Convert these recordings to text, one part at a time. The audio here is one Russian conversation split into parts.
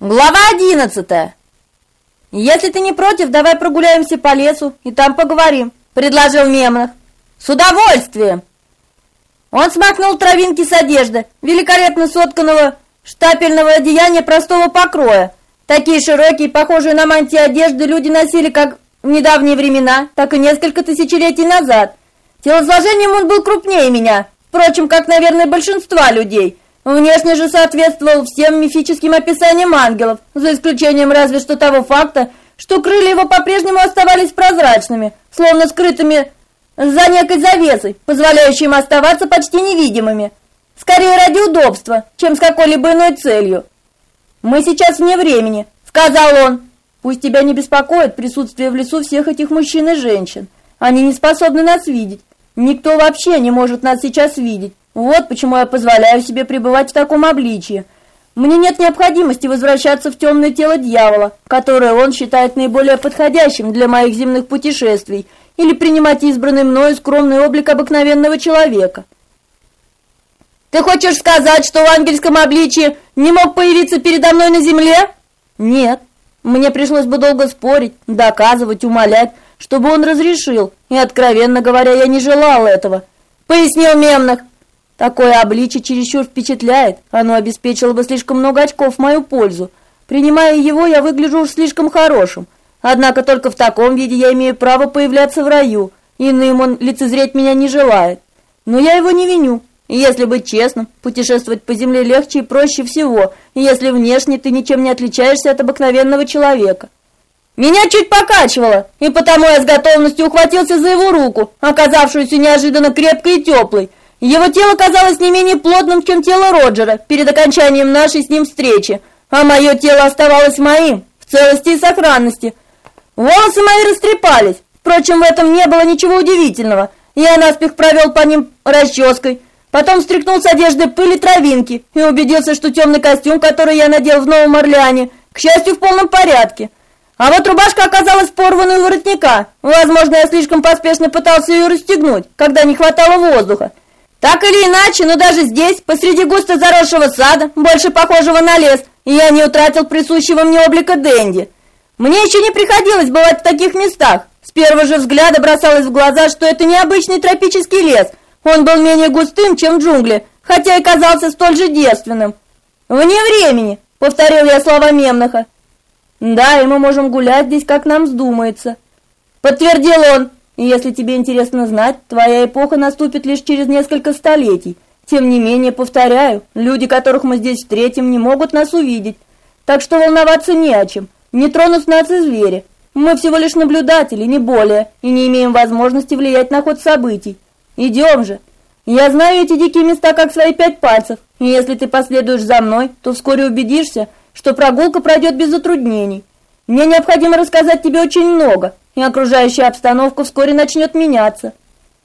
Глава 11. «Если ты не против, давай прогуляемся по лесу и там поговорим», — предложил Мемнах. «С удовольствием!» Он смакнул травинки с одежды, великолепно сотканного штапельного одеяния простого покроя. Такие широкие, похожие на мантии одежды люди носили как в недавние времена, так и несколько тысячелетий назад. Телосложением он был крупнее меня, впрочем, как, наверное, большинства людей. Внешне же соответствовал всем мифическим описаниям ангелов, за исключением разве что того факта, что крылья его по-прежнему оставались прозрачными, словно скрытыми за некой завесой, позволяющей им оставаться почти невидимыми. Скорее ради удобства, чем с какой-либо иной целью. «Мы сейчас вне времени», — сказал он. «Пусть тебя не беспокоит присутствие в лесу всех этих мужчин и женщин. Они не способны нас видеть. Никто вообще не может нас сейчас видеть. Вот почему я позволяю себе пребывать в таком обличии. Мне нет необходимости возвращаться в темное тело дьявола, которое он считает наиболее подходящим для моих земных путешествий, или принимать избранный мною скромный облик обыкновенного человека». «Ты хочешь сказать, что в ангельском обличии не мог появиться передо мной на земле?» «Нет. Мне пришлось бы долго спорить, доказывать, умолять, чтобы он разрешил, и, откровенно говоря, я не желал этого», — пояснил Мемнах. «Такое обличие чересчур впечатляет, оно обеспечило бы слишком много очков в мою пользу. Принимая его, я выгляжу уж слишком хорошим. Однако только в таком виде я имею право появляться в раю, иным он лицезреть меня не желает. Но я его не виню. И если быть честным, путешествовать по земле легче и проще всего, если внешне ты ничем не отличаешься от обыкновенного человека». Меня чуть покачивало, и потому я с готовностью ухватился за его руку, оказавшуюся неожиданно крепкой и теплой. Его тело казалось не менее плотным, чем тело Роджера перед окончанием нашей с ним встречи, а мое тело оставалось моим, в целости и сохранности. Волосы мои растрепались, впрочем, в этом не было ничего удивительного. Я наспех провел по ним расческой, потом стряхнул с одежды пыль и травинки и убедился, что темный костюм, который я надел в Новом Орлеане, к счастью, в полном порядке. А вот рубашка оказалась порванной у воротника. Возможно, я слишком поспешно пытался ее расстегнуть, когда не хватало воздуха. Так или иначе, но даже здесь, посреди густо заросшего сада, больше похожего на лес, я не утратил присущего мне облика денди. Мне еще не приходилось бывать в таких местах. С первого же взгляда бросалось в глаза, что это необычный тропический лес. Он был менее густым, чем джунгли, хотя и казался столь же девственным. «Вне времени», — повторил я слова Мемнаха. «Да, и мы можем гулять здесь, как нам вздумается», — подтвердил он. «И если тебе интересно знать, твоя эпоха наступит лишь через несколько столетий. Тем не менее, повторяю, люди, которых мы здесь встретим, не могут нас увидеть. Так что волноваться не о чем. Не тронут нас и звери. Мы всего лишь наблюдатели, не более, и не имеем возможности влиять на ход событий. Идем же. Я знаю эти дикие места как свои 5 пальцев, и если ты последуешь за мной, то вскоре убедишься, что прогулка пройдет без затруднений. Мне необходимо рассказать тебе очень много, и окружающая обстановка вскоре начнет меняться».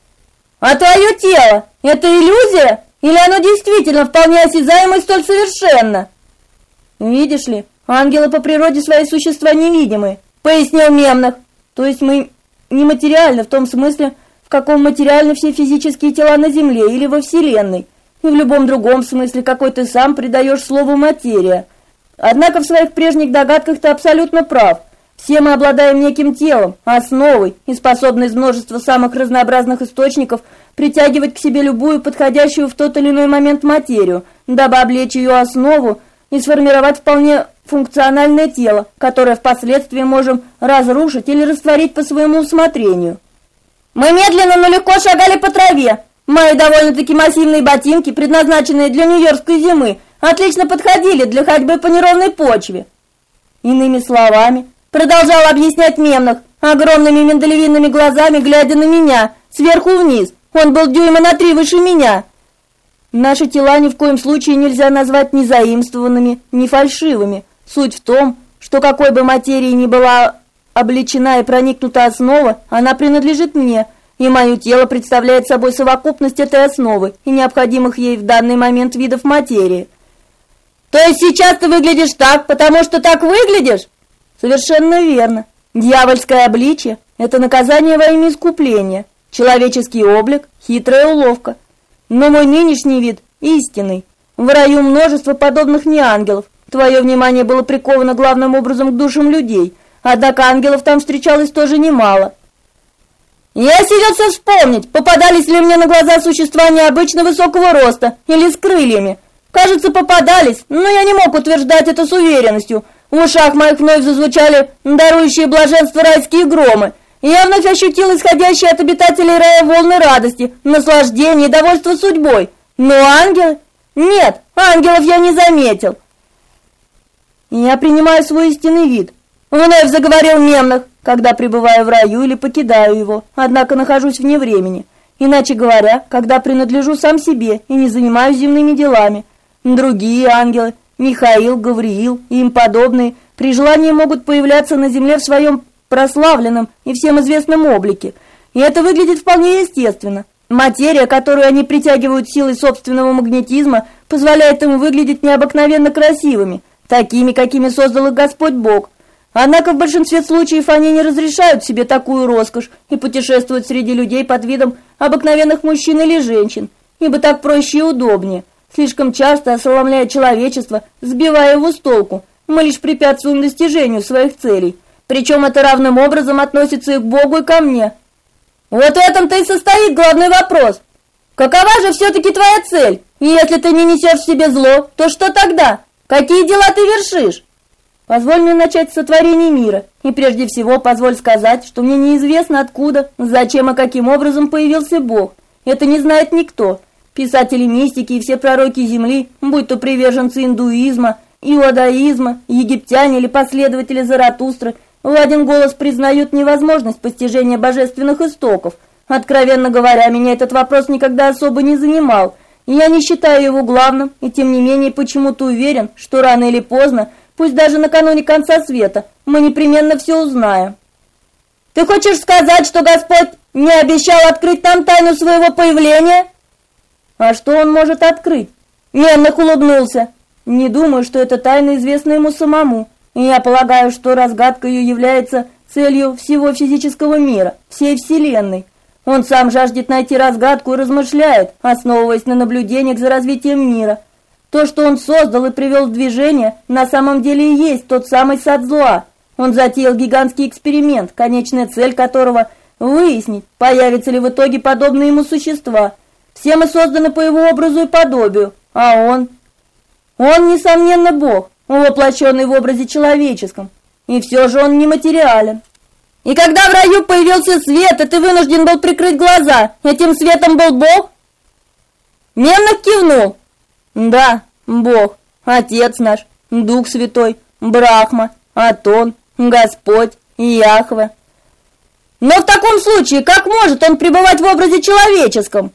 «А твое тело – это иллюзия, или оно действительно вполне осязаемо и столь совершенно?» «Видишь ли, ангелы по природе своей существа невидимые», – пояснил Мемнах. «То есть мы нематериальны в том смысле, в каком материальны все физические тела на Земле или во Вселенной, и в любом другом смысле, какой ты сам придаешь слову «материя». Однако в своих прежних догадках ты абсолютно прав. Все мы обладаем неким телом, основой, и способны из множества самых разнообразных источников притягивать к себе любую подходящую в тот или иной момент материю, дабы облечь ее основу и сформировать вполне функциональное тело, которое впоследствии можем разрушить или растворить по своему усмотрению. Мы медленно, но легко шагали по траве. Мои довольно-таки массивные ботинки, предназначенные для нью-йоркской зимы, отлично подходили для ходьбы по неровной почве. Иными словами, продолжал объяснять Мемнах, огромными миндалевидными глазами глядя на меня, сверху вниз. Он был дюйма на 3 выше меня. Наши тела ни в коем случае нельзя назвать ни заимствованными, ни фальшивыми. Суть в том, что какой бы материи ни была облечена и проникнута основа, она принадлежит мне, и мое тело представляет собой совокупность этой основы и необходимых ей в данный момент видов материи. То есть сейчас ты выглядишь так, потому что так выглядишь? Совершенно верно. Дьявольское обличие – это наказание во имя искупления, человеческий облик – хитрая уловка. Но мой нынешний вид истинный. В раю множество подобных мне ангелов, Твое внимание было приковано главным образом к душам людей, однако ангелов там встречалось тоже немало. Я силился вспомнить, попадались ли мне на глаза существа необычно высокого роста или с крыльями. Кажется, попадались, но я не мог утверждать это с уверенностью. В ушах моих вновь зазвучали дарующие блаженство райские громы, и я вновь ощутил исходящие от обитателей рая волны радости, наслаждения и довольства судьбой. Но ангелы? Нет, ангелов я не заметил. Я принимаю свой истинный вид. Вновь заговорил Мемнах, когда пребываю в раю или покидаю его, однако нахожусь вне времени. Иначе говоря, когда принадлежу сам себе и не занимаюсь земными делами. Другие ангелы, Михаил, Гавриил и им подобные, при желании могут появляться на земле в своем прославленном и всем известном облике. И это выглядит вполне естественно. Материя, которую они притягивают силой собственного магнетизма, позволяет им выглядеть необыкновенно красивыми, такими, какими создал их Господь Бог. Однако в большинстве случаев они не разрешают себе такую роскошь и путешествуют среди людей под видом обыкновенных мужчин или женщин, ибо так проще и удобнее. Слишком часто ошеломляя человечество, сбивая его с толку, мы лишь препятствуем достижению своих целей. Причем это равным образом относится и к Богу, и ко мне. Вот в этом-то и состоит главный вопрос. Какова же все-таки твоя цель? И если ты не несешь в себе зло, то что тогда? Какие дела ты вершишь? Позволь мне начать с сотворения мира, и прежде всего позволь сказать, что мне неизвестно откуда, зачем и каким образом появился Бог. Это не знает никто. Писатели мистики и все пророки Земли, будь то приверженцы индуизма, иудаизма, египтяне или последователи Заратустры, в один голос признают невозможность постижения божественных истоков. Откровенно говоря, меня этот вопрос никогда особо не занимал, и я не считаю его главным, и тем не менее почему-то уверен, что рано или поздно, пусть даже накануне конца света, мы непременно все узнаем. Ты хочешь сказать, что Господь не обещал открыть нам тайну своего появления? А что он может открыть? Мемнах улыбнулся. Не думаю, что это тайна известна ему самому. И я полагаю, что разгадка ее является целью всего физического мира, всей Вселенной. Он сам жаждет найти разгадку и размышляет, основываясь на наблюдениях за развитием мира. То, что он создал и привел в движение, на самом деле и есть тот самый сад зла. Он затеял гигантский эксперимент, конечная цель которого – выяснить, появятся ли в итоге подобные ему существа. Все мы созданы по его образу и подобию, а он, несомненно, Бог, воплощенный в образе человеческом, и все же он нематериален. И когда в раю появился свет, и ты вынужден был прикрыть глаза, этим светом был Бог? Мемнах кивнул. Да, Бог, Отец наш, Дух Святой, Брахма, Атон, Господь, Яхве. Но в таком случае, как может он пребывать в образе человеческом?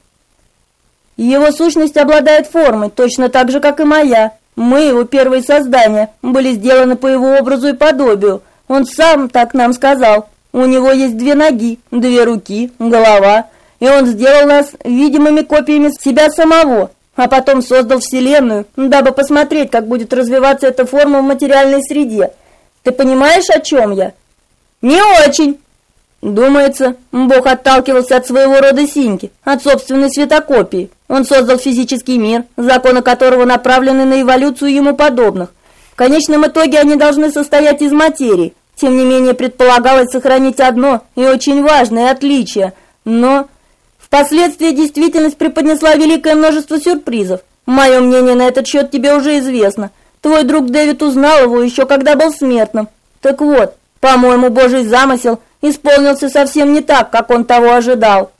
Его сущность обладает формой, точно так же, как и моя. Мы, его первые создания, были сделаны по его образу и подобию. Он сам так нам сказал. У него есть 2 ноги, 2 руки, голова, и он сделал нас видимыми копиями себя самого, а потом создал Вселенную, дабы посмотреть, как будет развиваться эта форма в материальной среде. Ты понимаешь, о чем я? Не очень. Думается, Бог отталкивался от своего рода синьки, от собственной светокопии. Он создал физический мир, законы которого направлены на эволюцию ему подобных. В конечном итоге они должны состоять из материи. Тем не менее, предполагалось сохранить одно и очень важное отличие. Но впоследствии действительность преподнесла великое множество сюрпризов. Мое мнение на этот счет тебе уже известно. Твой друг Дэвид узнал его еще когда был смертным. Так вот, по-моему, Божий замысел исполнился совсем не так, как он того ожидал.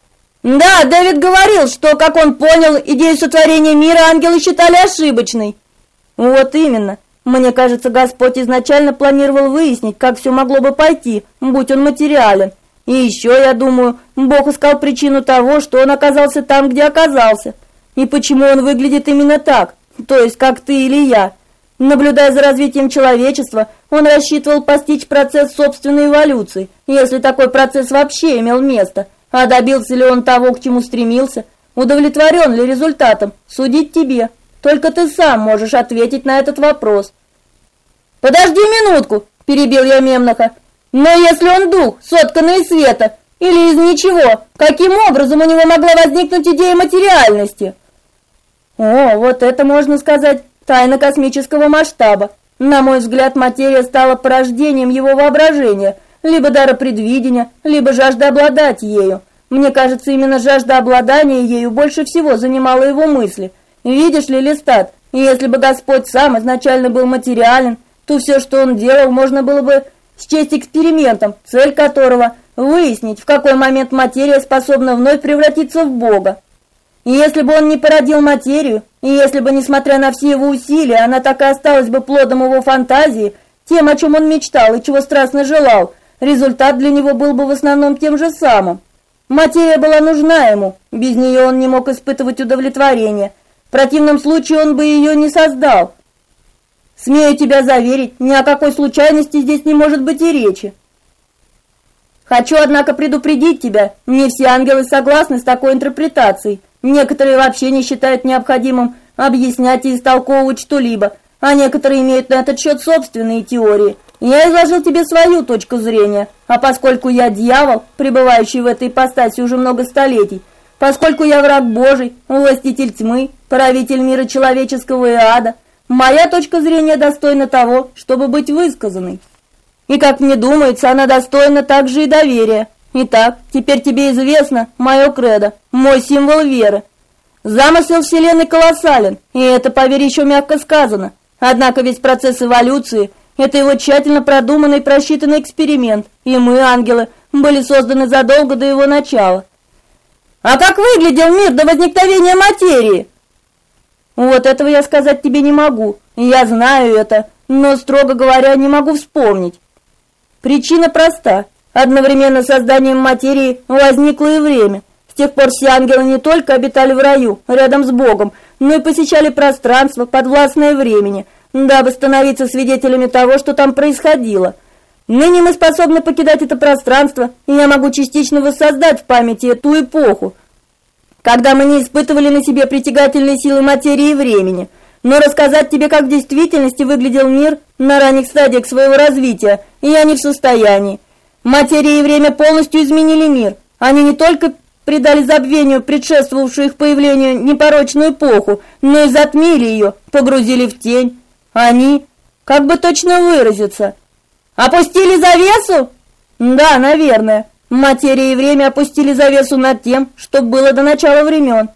Да, Дэвид говорил, что, как он понял, идею сотворения мира ангелы считали ошибочной. Вот именно. Мне кажется, Господь изначально планировал выяснить, как все могло бы пойти, будь он материален. И еще, я думаю, Бог искал причину того, что он оказался там, где оказался. И почему он выглядит именно так, то есть как ты или я. Наблюдая за развитием человечества, он рассчитывал постичь процесс собственной эволюции, если такой процесс вообще имел место. А добился ли он того, к чему стремился? Удовлетворен ли результатом? Судить тебе. Только ты сам можешь ответить на этот вопрос. «Подожди минутку», – перебил я Мемнаха. «Но если он дух, сотканный из света, или из ничего, каким образом у него могла возникнуть идея материальности?» О, вот это, можно сказать, тайна космического масштаба. На мой взгляд, материя стала порождением его воображения, либо дара предвидения, либо жажда обладать ею. Мне кажется, именно жажда обладания ею больше всего занимала его мысли. Видишь ли, Листат, если бы Господь сам изначально был материален, то все, что он делал, можно было бы счесть экспериментом, цель которого – выяснить, в какой момент материя способна вновь превратиться в Бога. И если бы он не породил материю, и если бы, несмотря на все его усилия, она так и осталась бы плодом его фантазии, тем, о чем он мечтал и чего страстно желал, результат для него был бы в основном тем же самым. Материя была нужна ему, без нее он не мог испытывать удовлетворения, в противном случае он бы ее не создал. Смею тебя заверить, ни о какой случайности здесь не может быть и речи. Хочу, однако, предупредить тебя, не все ангелы согласны с такой интерпретацией. Некоторые вообще не считают необходимым объяснять и истолковывать что-либо, а некоторые имеют на этот счет собственные теории. Я изложил тебе свою точку зрения, а поскольку я дьявол, пребывающий в этой ипостаси уже много столетий, поскольку я враг Божий, властитель тьмы, правитель мира человеческого и ада, моя точка зрения достойна того, чтобы быть высказанной. И, как мне думается, она достойна также и доверия. Итак, теперь тебе известно мое кредо, мой символ веры. Замысел Вселенной колоссален, и это, поверь, еще мягко сказано. Однако весь процесс эволюции – это его тщательно продуманный и просчитанный эксперимент, и мы, ангелы, были созданы задолго до его начала. А как выглядел мир до возникновения материи? Вот этого я сказать тебе не могу, я знаю это, но, строго говоря, не могу вспомнить. Причина проста. Одновременно с созданием материи возникло и время. С тех пор все ангелы не только обитали в раю, рядом с Богом, но и посещали пространство, подвластное времени, дабы становиться свидетелями того, что там происходило. Ныне мы способны покидать это пространство, и я могу частично воссоздать в памяти эту эпоху, когда мы не испытывали на себе притягательные силы материи и времени. Но рассказать тебе, как в действительности выглядел мир на ранних стадиях своего развития, я не в состоянии. Материя и время полностью изменили мир. Они не только придали забвению предшествовавшую их появлению непорочную эпоху, но и затмили ее, погрузили в тень. Они, как бы точно выразиться, опустили завесу? Да, наверное. Материя и время опустили завесу над тем, что было до начала времен.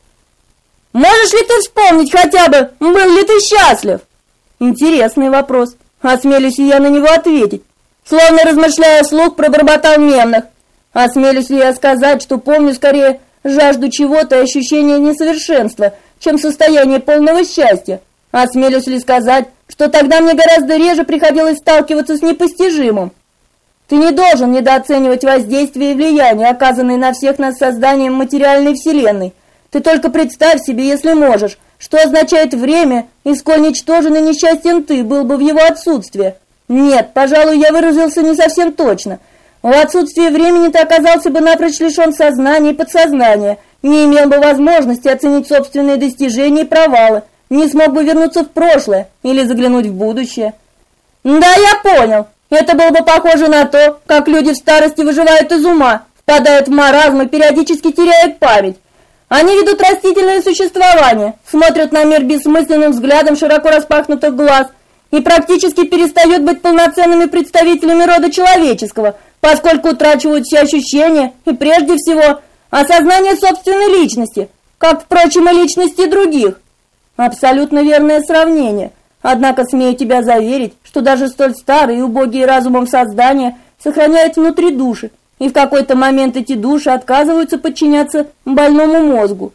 Можешь ли ты вспомнить хотя бы, был ли ты счастлив? Интересный вопрос. Осмелюсь ли я на него ответить? Словно размышляя вслух, пробормотал Мемнах. Осмелюсь ли я сказать, что помню скорее жажду чего-то и ощущение несовершенства, чем состояние полного счастья? Осмелюсь ли сказать, что тогда мне гораздо реже приходилось сталкиваться с непостижимым? Ты не должен недооценивать воздействие и влияние, оказанные на всех нас созданием материальной вселенной. Ты только представь себе, если можешь, что означает время, и сколь ничтожен и несчастен ты был бы в его отсутствие. Нет, пожалуй, я выразился не совсем точно. В отсутствие времени ты оказался бы напрочь лишен сознания и подсознания, не имел бы возможности оценить собственные достижения и провалы, не смог бы вернуться в прошлое или заглянуть в будущее. Да, я понял. Это было бы похоже на то, как люди в старости выживают из ума, впадают в маразм и периодически теряют память. Они ведут растительное существование, смотрят на мир бессмысленным взглядом широко распахнутых глаз и практически перестают быть полноценными представителями рода человеческого, поскольку утрачивают все ощущения и, прежде всего, осознание собственной личности, как, впрочем, и личности других. Абсолютно верное сравнение. Однако смею тебя заверить, что даже столь старые и убогие разумом создания сохраняют внутри души, и в какой-то момент эти души отказываются подчиняться больному мозгу.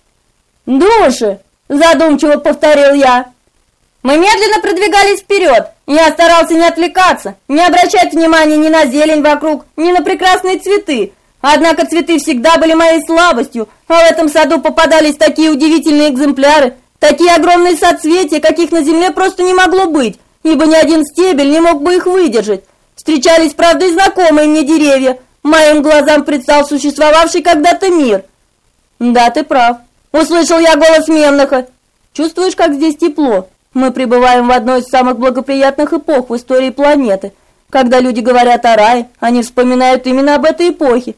«Души!» – задумчиво повторил я. Мы медленно продвигались вперед, и я старался не отвлекаться, не обращать внимания ни на зелень вокруг, ни на прекрасные цветы. Однако цветы всегда были моей слабостью, а в этом саду попадались такие удивительные экземпляры, такие огромные соцветия, каких на земле просто не могло быть, ибо ни один стебель не мог бы их выдержать. Встречались, правда, и знакомые мне деревья. Моим глазам предстал существовавший когда-то мир. Да, ты прав. Услышал я голос Мемнаха. Чувствуешь, как здесь тепло? Мы пребываем в одной из самых благоприятных эпох в истории планеты. Когда люди говорят о рае, они вспоминают именно об этой эпохе.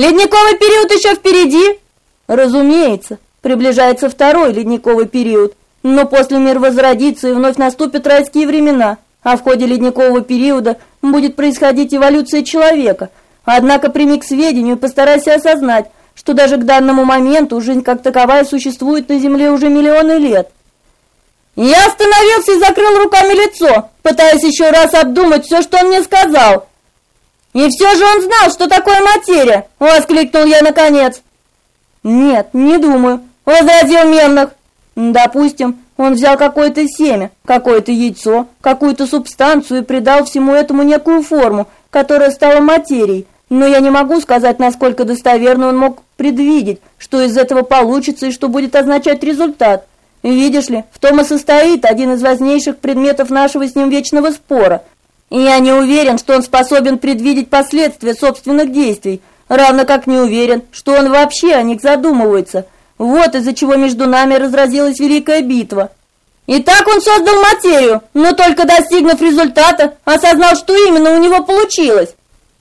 Ледниковый период еще впереди? Разумеется. Приближается второй ледниковый период. Но после мир возродится и вновь наступят райские времена, а в ходе ледникового периода будет происходить эволюция человека. Однако прими к сведению и постарайся осознать, что даже к данному моменту жизнь как таковая существует на Земле уже миллионы лет. Я остановился и закрыл руками лицо, пытаясь еще раз обдумать все, что он мне сказал. «И все же он знал, что такое материя!» — воскликнул я наконец. «Нет, не думаю», — возразил Мемнах. «Допустим, он взял какое-то семя, какое-то яйцо, какую-то субстанцию и придал всему этому некую форму, которая стала материей. Но я не могу сказать, насколько достоверно он мог предвидеть, что из этого получится и что будет означать результат. Видишь ли, в том и состоит один из важнейших предметов нашего с ним вечного спора. И я не уверен, что он способен предвидеть последствия собственных действий, равно как не уверен, что он вообще о них задумывается. Вот из-за чего между нами разразилась великая битва. Итак, он создал материю, но только достигнув результата, осознал, что именно у него получилось.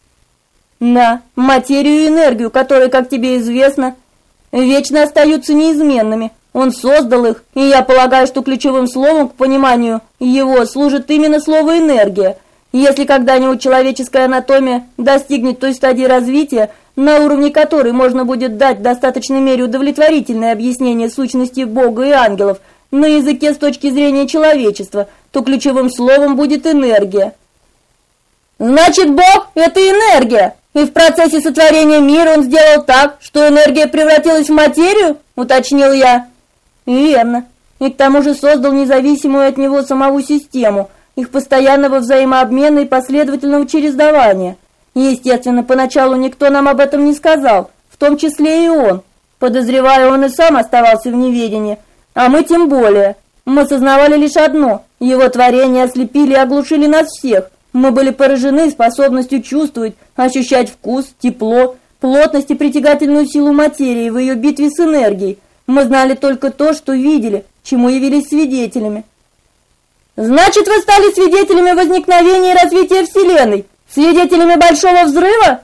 Да, материю и энергию, которые, как тебе известно, вечно остаются неизменными. Он создал их, и я полагаю, что ключевым словом к пониманию его служит именно слово «энергия». Если когда-нибудь человеческая анатомия достигнет той стадии развития, на уровне которой можно будет дать в достаточной мере удовлетворительное объяснение сущности Бога и ангелов на языке с точки зрения человечества, то ключевым словом будет энергия. Значит, Бог – это энергия, и в процессе сотворения мира он сделал так, что энергия превратилась в материю, уточнил я. Верно, и к тому же создал независимую от него самого систему – их постоянного взаимообмена и последовательного чередования. Естественно, поначалу никто нам об этом не сказал, в том числе и он. Подозреваю, он и сам оставался в неведении, а мы тем более. Мы сознавали лишь одно – его творения ослепили и оглушили нас всех. Мы были поражены способностью чувствовать, ощущать вкус, тепло, плотность и притягательную силу материи в ее битве с энергией. Мы знали только то, что видели, чему явились свидетелями. Значит, вы стали свидетелями возникновения и развития Вселенной, свидетелями Большого Взрыва?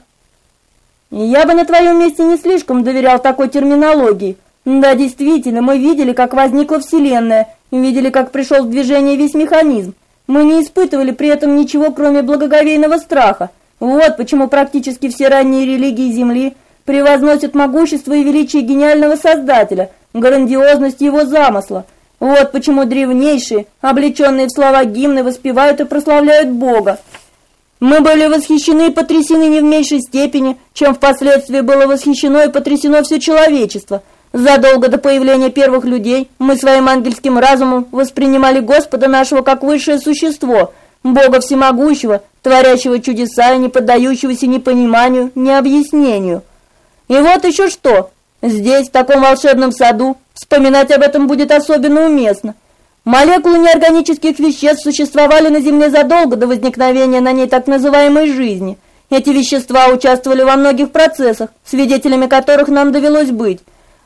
Я бы на твоем месте не слишком доверял такой терминологии. Да, действительно, мы видели, как возникла Вселенная, видели, как пришел в движение весь механизм. Мы не испытывали при этом ничего, кроме благоговейного страха. Вот почему практически все ранние религии Земли превозносят могущество и величие гениального Создателя, грандиозность его замысла. Вот почему древнейшие, облеченные в слова гимны, воспевают и прославляют Бога. Мы были восхищены и потрясены не в меньшей степени, чем впоследствии было восхищено и потрясено все человечество. Задолго до появления первых людей мы своим ангельским разумом воспринимали Господа нашего как высшее существо, Бога всемогущего, творящего чудеса и не поддающегося ни пониманию, ни объяснению. И вот еще что. Здесь, в таком волшебном саду, вспоминать об этом будет особенно уместно. Молекулы неорганических веществ существовали на Земле задолго до возникновения на ней так называемой жизни. Эти вещества участвовали во многих процессах, свидетелями которых нам довелось быть.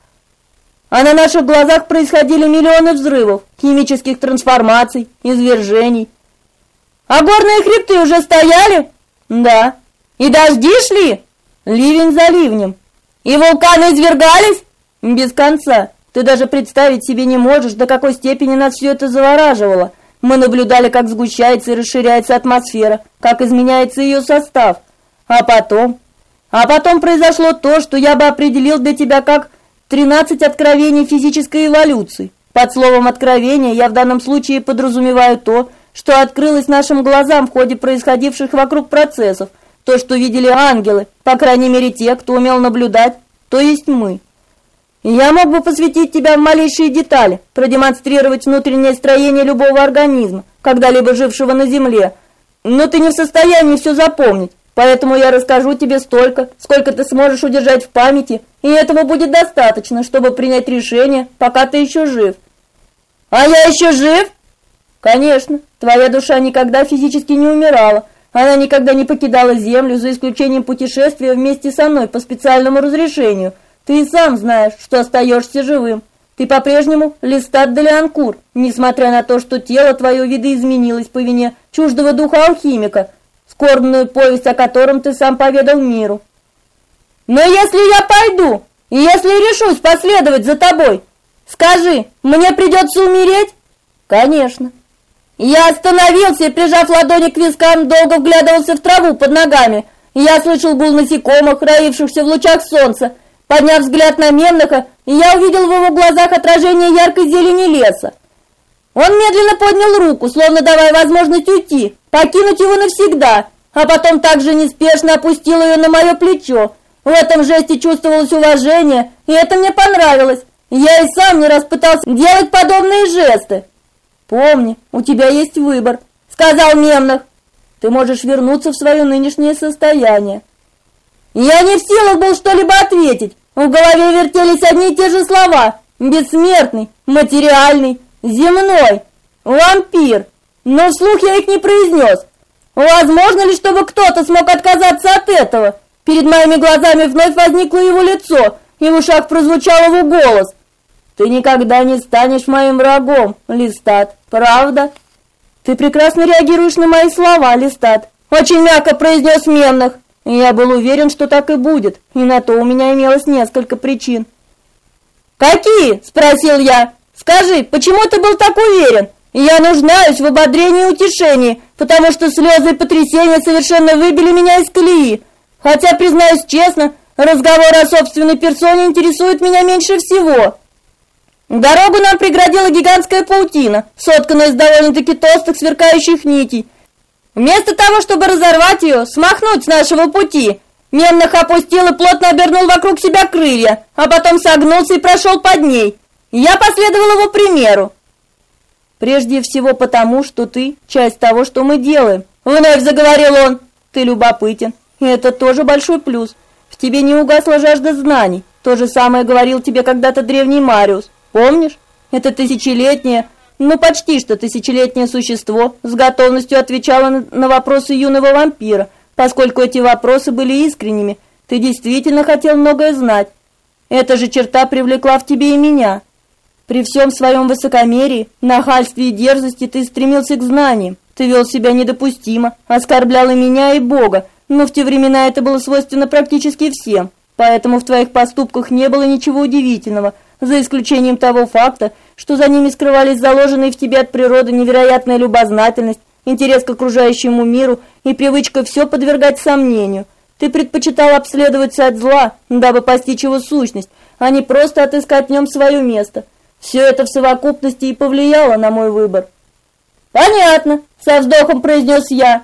А на наших глазах происходили миллионы взрывов, химических трансформаций, извержений. А горные хребты уже стояли? Да. И дожди шли? Ливень за ливнем. И вулканы извергались? Без конца. Ты даже представить себе не можешь, до какой степени нас все это завораживало. Мы наблюдали, как сгущается и расширяется атмосфера, как изменяется ее состав. А потом произошло то, что я бы определил для тебя как 13 откровений физической эволюции. Под словом «откровение» я в данном случае подразумеваю то, что открылось нашим глазам в ходе происходивших вокруг процессов, то, что видели ангелы, по крайней мере те, кто умел наблюдать, то есть мы. И я мог бы посвятить тебя в малейшие детали, продемонстрировать внутреннее строение любого организма, когда-либо жившего на Земле, но ты не в состоянии все запомнить, поэтому я расскажу тебе столько, сколько ты сможешь удержать в памяти, и этого будет достаточно, чтобы принять решение, пока ты еще жив. А я еще жив? Конечно, твоя душа никогда физически не умирала, она никогда не покидала Землю, за исключением путешествия вместе со мной по специальному разрешению. Ты и сам знаешь, что остаешься живым. Ты по-прежнему Листат де Леанкур, несмотря на то, что тело твое видоизменилось по вине чуждого духа алхимика, скорбную повесть о котором ты сам поведал миру. Но если я пойду, и если решусь последовать за тобой, Скажи, мне придется умереть? Конечно. Я остановился и, прижав ладони к вискам, долго вглядывался в траву под ногами. Я слышал гул насекомых, роившихся в лучах солнца. Подняв взгляд на Мемноха, я увидел в его глазах отражение яркой зелени леса. Он медленно поднял руку, словно давая возможность уйти, покинуть его навсегда, а потом также неспешно опустил ее на мое плечо. В этом жесте чувствовалось уважение, и это мне понравилось. Я и сам не раз пытался делать подобные жесты. «Помни, у тебя есть выбор», — сказал Мемнох. «Ты можешь вернуться в свое нынешнее состояние». Я не в силах был что-либо ответить. В голове вертелись одни и те же слова: бессмертный, материальный, земной, вампир. Но вслух я их не произнес. Возможно ли, чтобы кто-то смог отказаться от этого? Перед моими глазами вновь возникло его лицо, и в ушах прозвучал его голос. «Ты никогда не станешь моим врагом, Листат, правда?» «Ты прекрасно реагируешь на мои слова, Листат», — очень мягко произнес Мемнох. Я был уверен, что так и будет, и на то у меня имелось несколько причин. «Какие?» — спросил я. «Скажи, почему ты был так уверен? Я нуждаюсь в ободрении и утешении, потому что слезы и потрясения совершенно выбили меня из колеи. Хотя, признаюсь честно, разговор о собственной персоне интересует меня меньше всего». Дорогу нам преградила гигантская паутина, сотканная из довольно-таки толстых сверкающих нитей. Вместо того, чтобы разорвать ее, смахнуть с нашего пути, Мемнох опустил и плотно обернул вокруг себя крылья, а потом согнулся и прошел под ней. Я последовал его примеру. «Прежде всего потому, что ты часть того, что мы делаем», — вновь заговорил он. «Ты любопытен, и это тоже большой плюс. В тебе не угасла жажда знаний. То же самое говорил тебе когда-то древний Мариус. Помнишь? Это тысячелетнее, почти что тысячелетнее существо с готовностью отвечало на вопросы юного вампира, поскольку эти вопросы были искренними. Ты действительно хотел многое знать. Эта же черта привлекла в тебе и меня. При всем своем высокомерии, нахальстве и дерзости ты стремился к знаниям. Ты вел себя недопустимо, оскорблял и меня, и Бога, но в те времена это было свойственно практически всем. Поэтому в твоих поступках не было ничего удивительного, за исключением того факта, что за ними скрывались заложенные в тебе от природы невероятная любознательность, интерес к окружающему миру и привычка все подвергать сомнению. Ты предпочитал обследовать от зла, дабы постичь его сущность, а не просто отыскать в нем свое место. Все это в совокупности и повлияло на мой выбор. «Понятно», — со вздохом произнес я.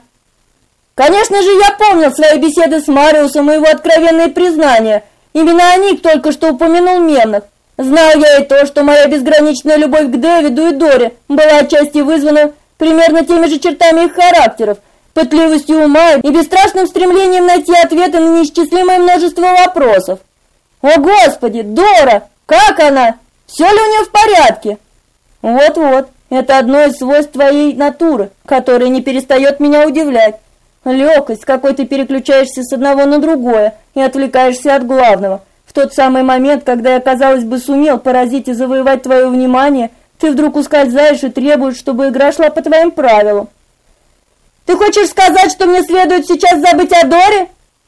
Конечно же, я помнил свои беседы с Мариусом и его откровенные признания. Именно о них только что упомянул Мемнох. Знал я и то, что моя безграничная любовь к Дэвиду и Доре была отчасти вызвана примерно теми же чертами их характеров, пытливостью ума и бесстрашным стремлением найти ответы на неисчислимое множество вопросов. «О, Господи, Дора! Как она? Все ли у нее в порядке?» «Вот-вот, это одно из свойств твоей натуры, которое не перестает меня удивлять. Легкость, с какой ты переключаешься с одного на другое и отвлекаешься от главного. В тот самый момент, когда я, казалось бы, сумел поразить и завоевать твое внимание, ты вдруг ускользаешь и требуешь, чтобы игра шла по твоим правилам. Ты хочешь сказать, что мне следует сейчас забыть о Доре?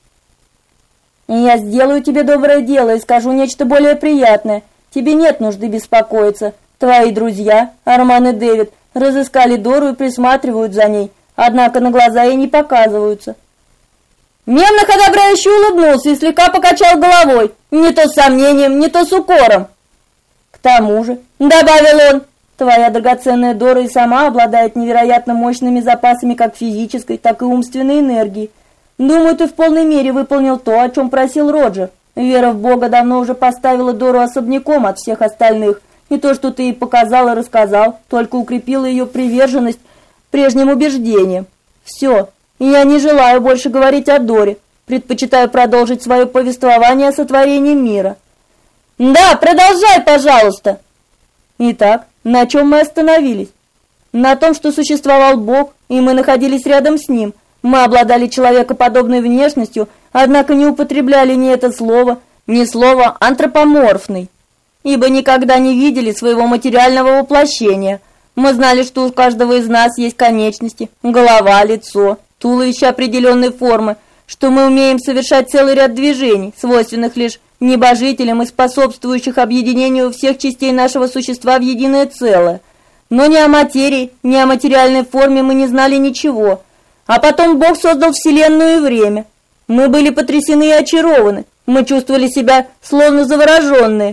Я сделаю тебе доброе дело и скажу нечто более приятное. Тебе нет нужды беспокоиться. Твои друзья, Арман и Дэвид, разыскали Дору и присматривают за ней, однако на глаза ей не показываются. Мемнох одобряюще улыбнулся и слегка покачал головой, не то с сомнением, не то с укором. «К тому же», — добавил он, — «твоя драгоценная Дора и сама обладает невероятно мощными запасами как физической, так и умственной энергии. Думаю, ты в полной мере выполнил то, о чем просил Роджер. Вера в Бога давно уже поставила Дору особняком от всех остальных, и то, что ты ей показал и рассказал, только укрепило ее приверженность прежним убеждениям. Все, и я не желаю больше говорить о Доре, предпочитаю продолжить свое повествование о сотворении мира». «Да, продолжай, пожалуйста!» Итак, на чем мы остановились? На том, что существовал Бог, и мы находились рядом с Ним. Мы обладали человекоподобной внешностью, однако не употребляли ни это слово, ни слово «антропоморфный», ибо никогда не видели своего материального воплощения. Мы знали, что у каждого из нас есть конечности, голова, лицо, туловище определенной формы, что мы умеем совершать целый ряд движений, свойственных лишь небожителем и способствующих объединению всех частей нашего существа в единое целое. Но ни о материи, ни о материальной форме мы не знали ничего. А потом Бог создал вселенную и время. Мы были потрясены и очарованы. Мы чувствовали себя словно завороженные.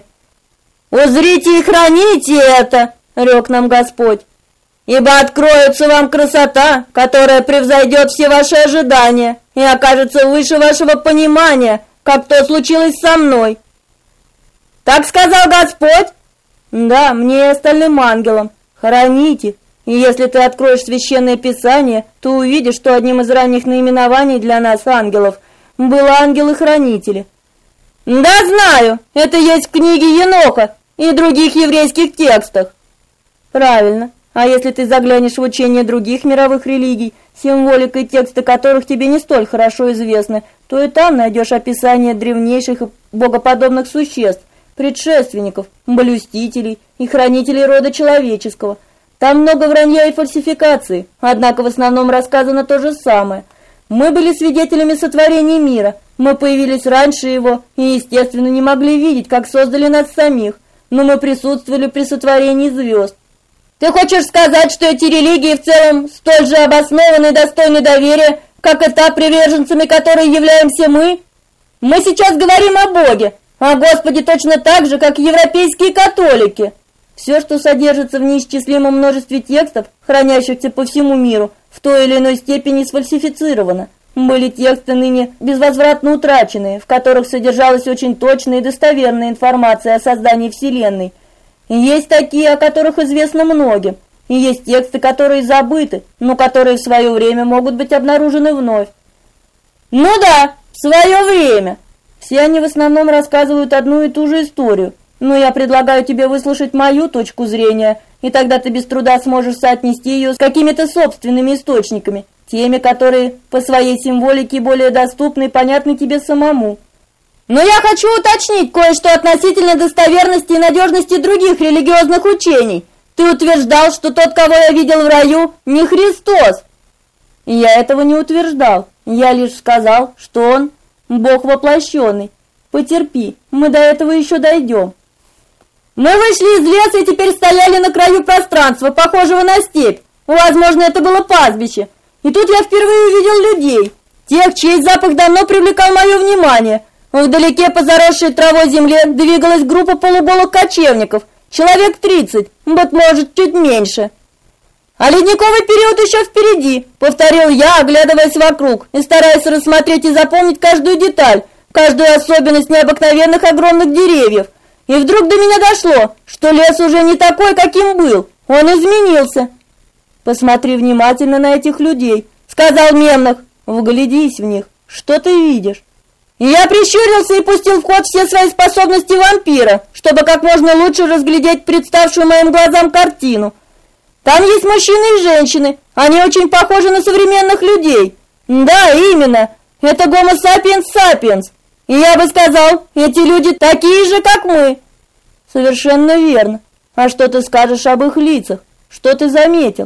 «Узрите и храните это!» — рёк нам Господь. «Ибо откроется вам красота, которая превзойдет все ваши ожидания и окажется выше вашего понимания, как то случилось со мной». «Так сказал Господь?» «Да, мне и остальным ангелам. Храните. И если ты откроешь Священное Писание, то увидишь, что одним из ранних наименований для нас, ангелов, было ангелы-хранители». «Да, знаю, это есть в книге Еноха и других еврейских текстах». «Правильно. А если ты заглянешь в учение других мировых религий, символика и тексты которых тебе не столь хорошо известны, то и там найдешь описание древнейших и богоподобных существ, предшественников, блюстителей и хранителей рода человеческого. Там много вранья и фальсификации, однако в основном рассказано то же самое. Мы были свидетелями сотворения мира, мы появились раньше его и, естественно, не могли видеть, как создали нас самих, но мы присутствовали при сотворении звезд. Ты хочешь сказать, что эти религии в целом столь же обоснованы и достойны доверия, как и та, приверженцами которой являемся мы? Мы сейчас говорим о Боге, о Господе точно так же, как и европейские католики. Все, что содержится в неисчислимом множестве текстов, хранящихся по всему миру, в той или иной степени сфальсифицировано. Были тексты ныне безвозвратно утраченные, в которых содержалась очень точная и достоверная информация о создании Вселенной. И есть такие, о которых известно многим, и есть тексты, которые забыты, но которые в свое время могут быть обнаружены вновь. Ну да, в свое время. Все они в основном рассказывают одну и ту же историю, но я предлагаю тебе выслушать мою точку зрения, и тогда ты без труда сможешь соотнести ее с какими-то собственными источниками, теми, которые по своей символике более доступны и понятны тебе самому. Но я хочу уточнить кое-что относительно достоверности и надежности других религиозных учений. Ты утверждал, что тот, кого я видел в раю, не Христос. Я этого не утверждал. Я лишь сказал, что он Бог воплощенный. Потерпи, мы до этого еще дойдем. Мы вышли из леса и теперь стояли на краю пространства, похожего на степь. Возможно, это было пастбище. И тут я впервые увидел людей. Тех, чей запах давно привлекал мое внимание. Вдалеке по заросшей травой земле двигалась группа полуголых кочевников, человек 30, быть может, чуть меньше. «А ледниковый период еще впереди», — повторил я, оглядываясь вокруг и стараясь рассмотреть и запомнить каждую деталь, каждую особенность необыкновенных огромных деревьев. И вдруг до меня дошло, что лес уже не такой, каким был, он изменился. «Посмотри внимательно на этих людей», — сказал Мемнах, — «вглядись в них, что ты видишь?» И я прищурился и пустил в ход все свои способности вампира, чтобы как можно лучше разглядеть представшую моим глазам картину. Там есть мужчины и женщины, они очень похожи на современных людей. Да, именно, это Homo sapiens sapiens. И я бы сказал, эти люди такие же, как мы. Совершенно верно. А что ты скажешь об их лицах? Что ты заметил?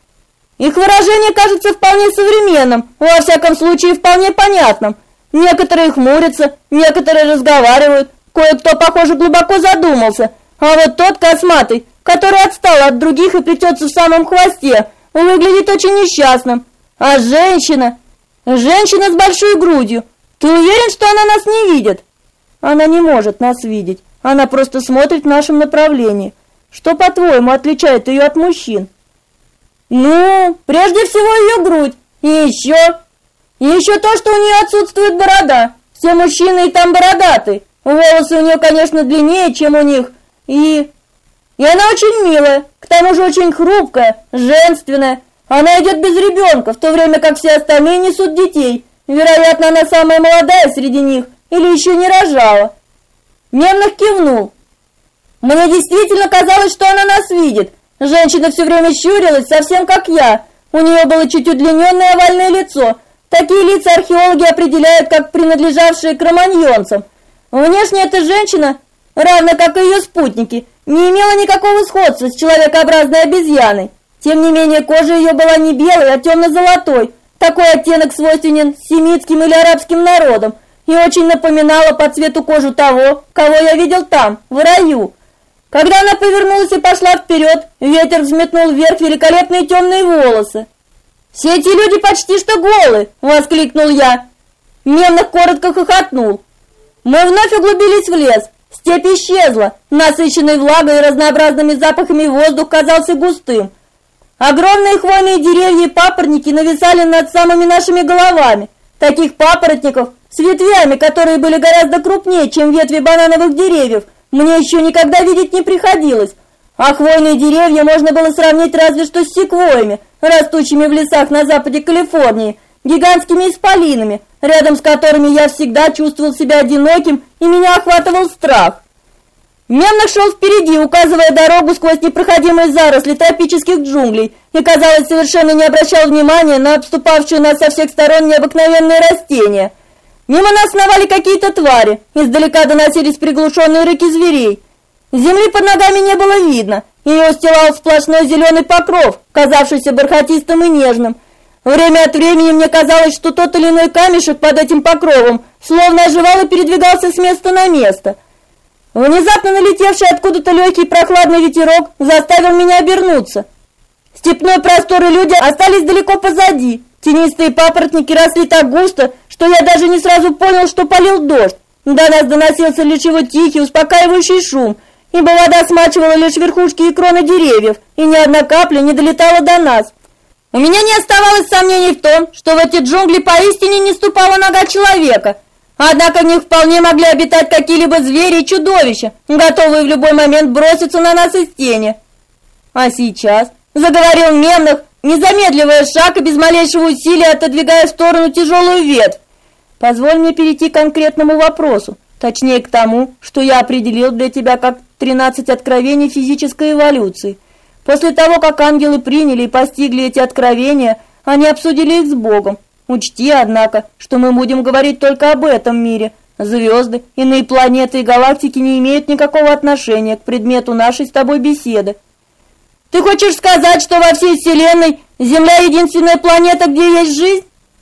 Их выражение кажется вполне современным, во всяком случае вполне понятным. Некоторые хмурятся, некоторые разговаривают, кое-кто, похоже, глубоко задумался. А вот тот косматый, который отстал от других и плетется в самом хвосте, выглядит очень несчастным. А женщина с большой грудью, ты уверен, что она нас не видит? Она не может нас видеть, она просто смотрит в нашем направлении. Что, по-твоему, отличает ее от мужчин? Ну, прежде всего ее грудь, и еще то, что у нее отсутствует борода. Все мужчины и там бородаты. Волосы у нее, конечно, длиннее, чем у них. И она очень милая, к тому же очень хрупкая, женственная. Она идет без ребенка, в то время как все остальные несут детей. Вероятно, она самая молодая среди них, или еще не рожала. Мемнах кивнул. Мне действительно казалось, что она нас видит. Женщина все время щурилась, совсем как я. У нее было чуть удлиненное овальное лицо. Такие лица археологи определяют как принадлежавшие кроманьонцам. Внешне эта женщина, равно как и ее спутники, не имела никакого сходства с человекообразной обезьяной. Тем не менее, кожа ее была не белой, а темно-золотой. Такой оттенок свойственен семитским или арабским народам. и очень напоминала по цвету кожу того, кого я видел там, в раю. Когда она повернулась и пошла вперед, ветер взметнул вверх великолепные темные волосы. «Все эти люди почти что голы!» — воскликнул я. Мемнах коротко хохотнул. Мы вновь углубились в лес. Степь исчезла, насыщенный влагой и разнообразными запахами воздух казался густым. Огромные хвойные деревья и папоротники нависали над самыми нашими головами. Таких папоротников с ветвями, которые были гораздо крупнее, чем ветви банановых деревьев, мне еще никогда видеть не приходилось. А хвойные деревья можно было сравнить разве что с секвойями, растущими в лесах на западе Калифорнии, гигантскими исполинами, рядом с которыми я всегда чувствовал себя одиноким, и меня охватывал страх. Мемнах шел впереди, указывая дорогу сквозь непроходимые заросли тропических джунглей, и, казалось, совершенно не обращал внимания на обступавшие нас со всех сторон необыкновенные растения. Мимо нас сновали какие-то твари, издалека доносились приглушенные рыки зверей. Земли под ногами не было видно, ее устилал сплошной зеленый покров, казавшийся бархатистым и нежным. Время от времени мне казалось, что тот или иной камешек под этим покровом словно оживал и передвигался с места на место. Внезапно налетевший откуда-то легкий прохладный ветерок заставил меня обернуться. Степной простор и люди остались далеко позади. Тенистые папоротники росли так густо, что я даже не сразу понял, что полил дождь. До нас доносился лишь его тихий, успокаивающий шум, ибо вода смачивала лишь верхушки и кроны деревьев, и ни одна капля не долетала до нас. У меня не оставалось сомнений в том, что в эти джунгли поистине не ступала нога человека. Однако в них вполне могли обитать какие-либо звери и чудовища, готовые в любой момент броситься на нас из тени. А сейчас, заговорил Мемнах, не замедливая шаг и без малейшего усилия отодвигая в сторону тяжелую ветвь. Позволь мне перейти к конкретному вопросу, точнее к тому, что я определил для тебя как 13 откровений физической эволюции. После того, как ангелы приняли и постигли эти откровения, они обсудили их с Богом. Учти, однако, что мы будем говорить только об этом мире. Звезды, иные планеты и галактики не имеют никакого отношения к предмету нашей с тобой беседы. Ты хочешь сказать, что во всей Вселенной Земля единственная планета, где есть жизнь?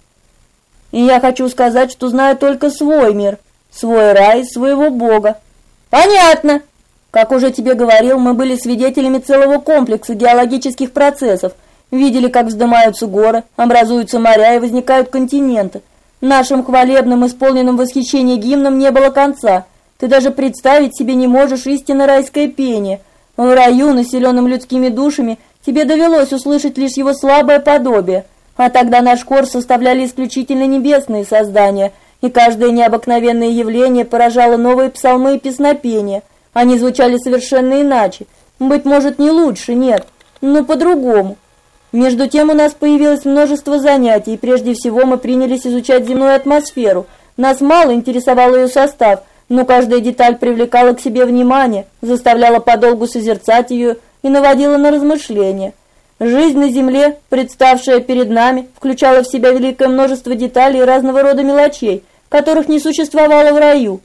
И я хочу сказать, что знаю только свой мир, свой рай, своего Бога. Понятно. Как уже тебе говорил, мы были свидетелями целого комплекса геологических процессов, видели, как вздымаются горы, образуются моря и возникают континенты. Нашим хвалебным, исполненным восхищения гимном не было конца. Ты даже представить себе не можешь истинно райское пение. В раю, населенном людскими душами, тебе довелось услышать лишь его слабое подобие. А тогда наш хор составляли исключительно небесные создания, и каждое необыкновенное явление поражало новые псалмы и песнопения. Они звучали совершенно иначе. Быть может, не лучше, нет, но по-другому. Между тем у нас появилось множество занятий, и прежде всего мы принялись изучать земную атмосферу. Нас мало интересовал ее состав, но каждая деталь привлекала к себе внимание, заставляла подолгу созерцать ее и наводила на размышления. Жизнь на земле, представшая перед нами, включала в себя великое множество деталей и разного рода мелочей, которых не существовало в раю.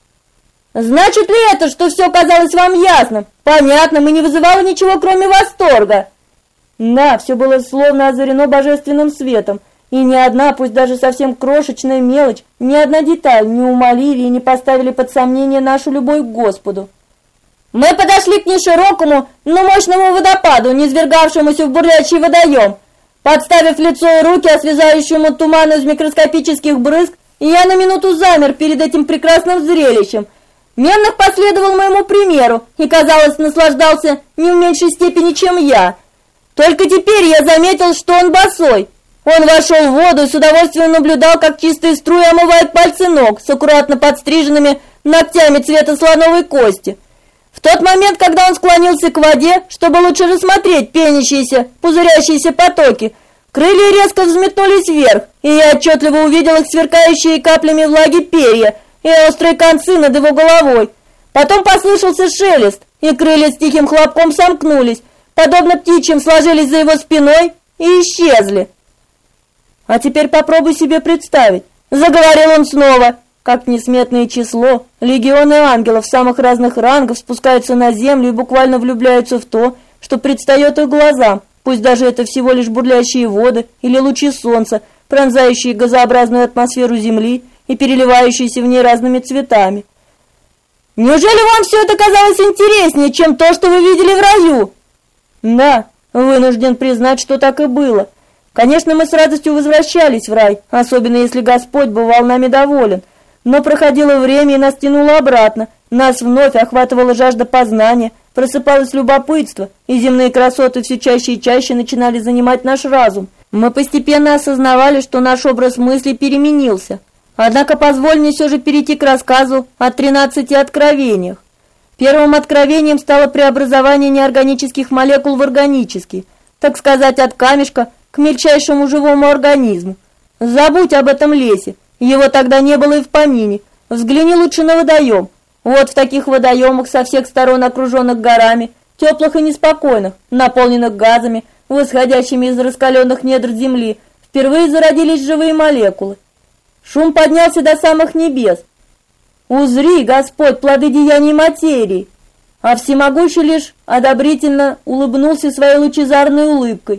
Значит ли это, что все казалось вам ясным, понятным и не вызывало ничего, кроме восторга? Да, все было словно озарено божественным светом, и ни одна, пусть даже совсем крошечная мелочь, ни одна деталь не умолили и не поставили под сомнение нашу любовь к Господу. Мы подошли к неширокому, но мощному водопаду, низвергавшемуся в бурлящий водоем. Подставив лицо и руки освежающему туману из микроскопических брызг, я на минуту замер перед этим прекрасным зрелищем. Мемнах последовал моему примеру и, казалось, наслаждался не в меньшей степени, чем я. Только теперь я заметил, что он босой. Он вошел в воду и с удовольствием наблюдал, как чистые струи омывают пальцы ног с аккуратно подстриженными ногтями цвета слоновой кости. В тот момент, когда он склонился к воде, чтобы лучше рассмотреть пенящиеся, пузырящиеся потоки, крылья резко взметнулись вверх, и я отчетливо увидел их сверкающие каплями влаги перья и острые концы над его головой. Потом послышался шелест, и крылья с тихим хлопком сомкнулись, подобно птичьим сложились за его спиной и исчезли. А теперь попробуй себе представить, заговорил он снова, как несметное число, легионы ангелов самых разных рангов спускаются на землю и буквально влюбляются в то, что предстает их глазам, пусть даже это всего лишь бурлящие воды или лучи солнца, пронзающие газообразную атмосферу земли и переливающиеся в ней разными цветами. Неужели вам все это казалось интереснее, чем то, что вы видели в раю? Да, вынужден признать, что так и было. Конечно, мы с радостью возвращались в рай, особенно если Господь бывал нами доволен. Но проходило время, и нас тянуло обратно. Нас вновь охватывала жажда познания, просыпалось любопытство, и земные красоты все чаще и чаще начинали занимать наш разум. Мы постепенно осознавали, что наш образ мысли переменился. Однако позволь мне все же перейти к рассказу о 13 откровениях. Первым откровением стало преобразование неорганических молекул в органические, так сказать, от камешка к мельчайшему живому организму. Забудь об этом лесе, его тогда не было и в помине. Взгляни лучше на водоем. Вот в таких водоемах, со всех сторон окруженных горами, теплых и неспокойных, наполненных газами, восходящими из раскаленных недр земли, впервые зародились живые молекулы. Шум поднялся до самых небес. «Узри, Господь, плоды деяний материи!» А всемогущий лишь одобрительно улыбнулся своей лучезарной улыбкой.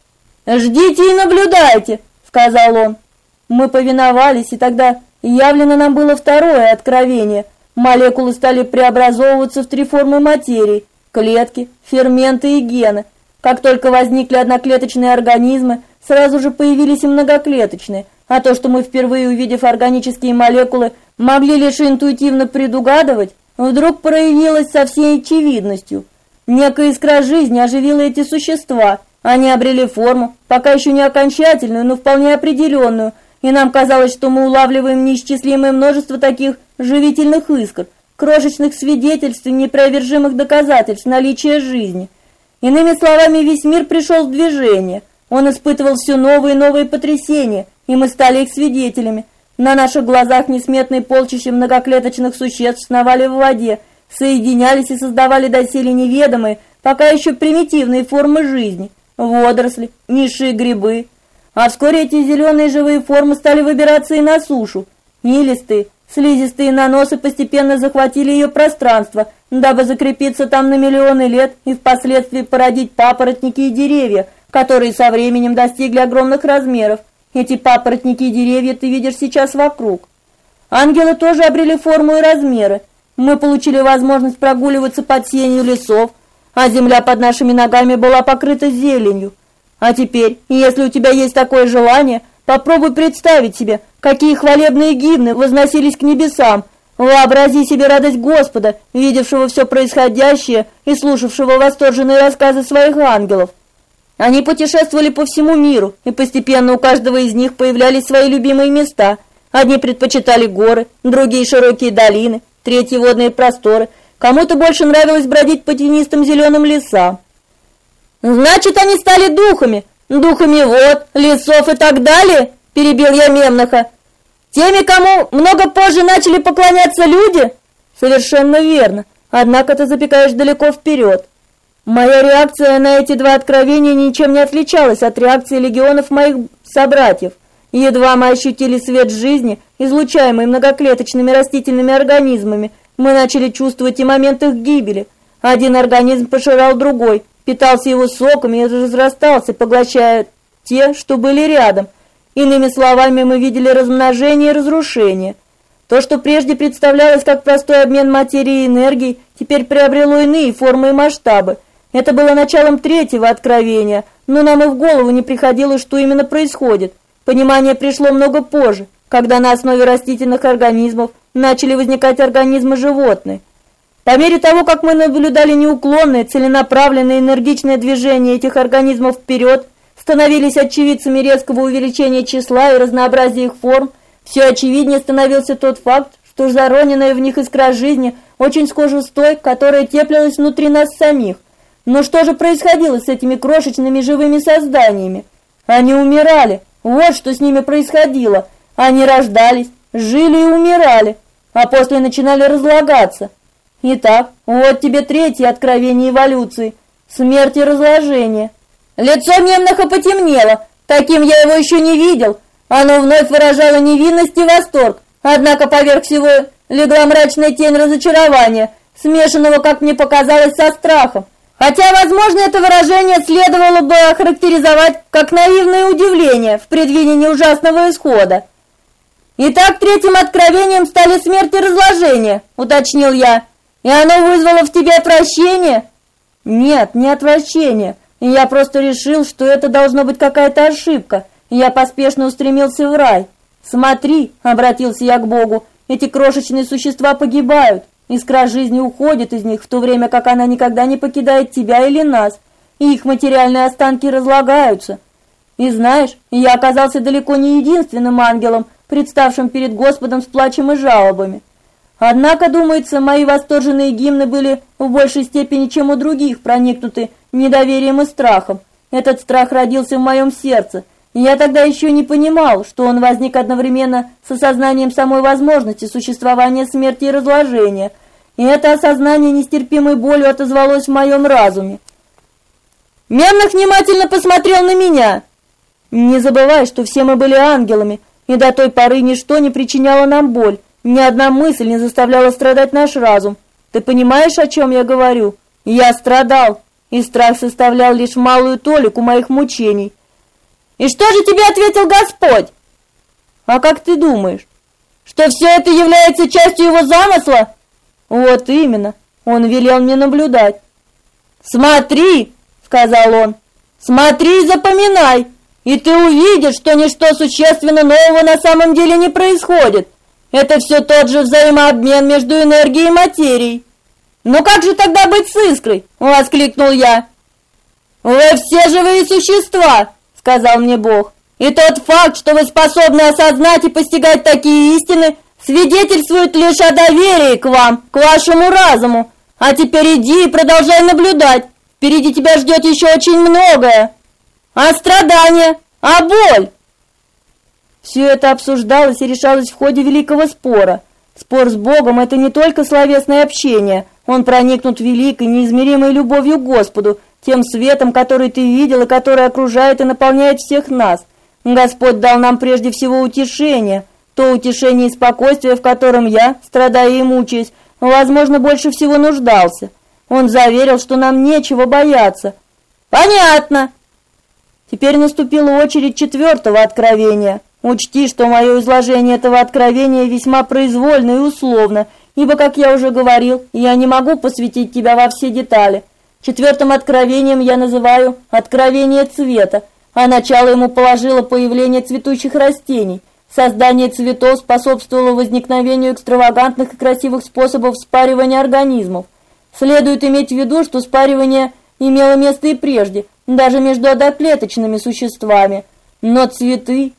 «Ждите и наблюдайте», — сказал он. Мы повиновались, и тогда явлено нам было второе откровение. Молекулы стали преобразовываться в 3 формы материи – клетки, ферменты и гены. Как только возникли одноклеточные организмы, сразу же появились и многоклеточные, а то, что мы впервые, увидев органические молекулы, могли лишь интуитивно предугадывать, вдруг проявилось со всей очевидностью. Некая искра жизни оживила эти существа. Они обрели форму, пока еще не окончательную, но вполне определенную, и нам казалось, что мы улавливаем неисчислимое множество таких живительных искр, крошечных свидетельств и неопровержимых доказательств наличия жизни. Иными словами, весь мир пришел в движение. Он испытывал все новые и новые потрясения, и мы стали их свидетелями. На наших глазах несметные полчища многоклеточных существ сновали в воде, соединялись и создавали доселе неведомые, пока еще примитивные формы жизни, водоросли, низшие грибы. А вскоре эти зеленые живые формы стали выбираться и на сушу. Илистые, слизистые наносы постепенно захватили ее пространство, дабы закрепиться там на миллионы лет и впоследствии породить папоротники и деревья, которые со временем достигли огромных размеров. Эти папоротники и деревья ты видишь сейчас вокруг. Ангелы тоже обрели форму и размеры. Мы получили возможность прогуливаться под сенью лесов, а земля под нашими ногами была покрыта зеленью. А теперь, если у тебя есть такое желание, попробуй представить себе, какие хвалебные гимны возносились к небесам. Вообрази себе радость Господа, видевшего все происходящее и слушавшего восторженные рассказы своих ангелов. Они путешествовали по всему миру, и постепенно у каждого из них появлялись свои любимые места. Одни предпочитали горы, другие широкие долины, третьи водные просторы. Кому-то больше нравилось бродить по тенистым зеленым лесам. «Значит, они стали духами, духами вод, лесов и так далее?» – перебил я Мемноха. «Теми, кому много позже начали поклоняться люди?» «Совершенно верно, однако ты запекаешь далеко вперед. Моя реакция на эти 2 откровения ничем не отличалась от реакции легионов моих собратьев. Едва мы ощутили свет жизни, излучаемый многоклеточными растительными организмами, мы начали чувствовать и момент их гибели. Один организм пожирал другой, питался его соками и разрастался, поглощая те, что были рядом. Иными словами, мы видели размножение и разрушение. То, что прежде представлялось как простой обмен материи и энергией, теперь приобрело иные формы и масштабы. Это было началом 3-го откровения, но нам и в голову не приходило, что именно происходит. Понимание пришло много позже, когда на основе растительных организмов начали возникать организмы животные. По мере того, как мы наблюдали неуклонное, целенаправленное, энергичное движение этих организмов вперед, становились очевидцами резкого увеличения числа и разнообразия их форм, все очевиднее становился тот факт, что зароненная в них искра жизни очень схожа с той, которая теплилась внутри нас самих. Но что же происходило с этими крошечными живыми созданиями? Они умирали, вот что с ними происходило. Они рождались, жили и умирали, а после начинали разлагаться. Итак, вот тебе 3-е откровение эволюции – смерть и разложение. Лицо Мемноха потемнело, таким я его еще не видел. Оно вновь выражало невинность и восторг, однако поверх всего легла мрачная тень разочарования, смешанного, как мне показалось, со страхом. Хотя, возможно, это выражение следовало бы охарактеризовать как наивное удивление в предвидении ужасного исхода. «Итак, третьим откровением стали смерть и разложение», — уточнил я. «И оно вызвало в тебе отвращение?» «Нет, не отвращение. Я просто решил, что это должно быть какая-то ошибка. Я поспешно устремился в рай. «Смотри», — обратился я к Богу, — «эти крошечные существа погибают. Искра жизни уходит из них, в то время как она никогда не покидает тебя или нас, и их материальные останки разлагаются. И знаешь, я оказался далеко не единственным ангелом, представшим перед Господом с плачем и жалобами. Однако, думается, мои восторженные гимны были в большей степени, чем у других, проникнуты недоверием и страхом. Этот страх родился в моем сердце. Я тогда еще не понимал, что он возник одновременно с осознанием самой возможности существования смерти и разложения, и это осознание нестерпимой болью отозвалось в моем разуме. Мемнах внимательно посмотрел на меня. «Не забывай, что все мы были ангелами, и до той поры ничто не причиняло нам боль, ни одна мысль не заставляла страдать наш разум. Ты понимаешь, о чем я говорю? Я страдал, и страх составлял лишь малую толику моих мучений». «И что же тебе ответил Господь?» «А как ты думаешь, что все это является частью его замысла?» «Вот именно, он велел мне наблюдать». «Смотри», — сказал он, — «смотри и запоминай, и ты увидишь, что ничто существенно нового на самом деле не происходит. Это все тот же взаимообмен между энергией и материей». «Ну как же тогда быть с искрой?» — воскликнул я. «Вы все живые существа», — сказал мне Бог, «и тот факт, что вы способны осознать и постигать такие истины, свидетельствует лишь о доверии к вам, к вашему разуму. А теперь иди и продолжай наблюдать. Впереди тебя ждет еще очень многое. А страдания? А боль?» Все это обсуждалось и решалось в ходе великого спора. Спор с Богом — это не только словесное общение. Он проникнут великой, неизмеримой любовью к Господу, тем светом, который ты видел и который окружает и наполняет всех нас. Господь дал нам прежде всего утешение, то утешение и спокойствие, в котором я, страдая и мучаясь, возможно, больше всего нуждался. Он заверил, что нам нечего бояться. «Понятно!» Теперь наступила очередь четвертого откровения. Учти, что мое изложение этого откровения весьма произвольно и условно, ибо, как я уже говорил, я не могу посвятить тебя во все детали. Четвертым откровением я называю «откровение цвета», а начало ему положило появление цветущих растений. Создание цветов способствовало возникновению экстравагантных и красивых способов спаривания организмов. Следует иметь в виду, что спаривание имело место и прежде, даже между одноклеточными существами. Но цветы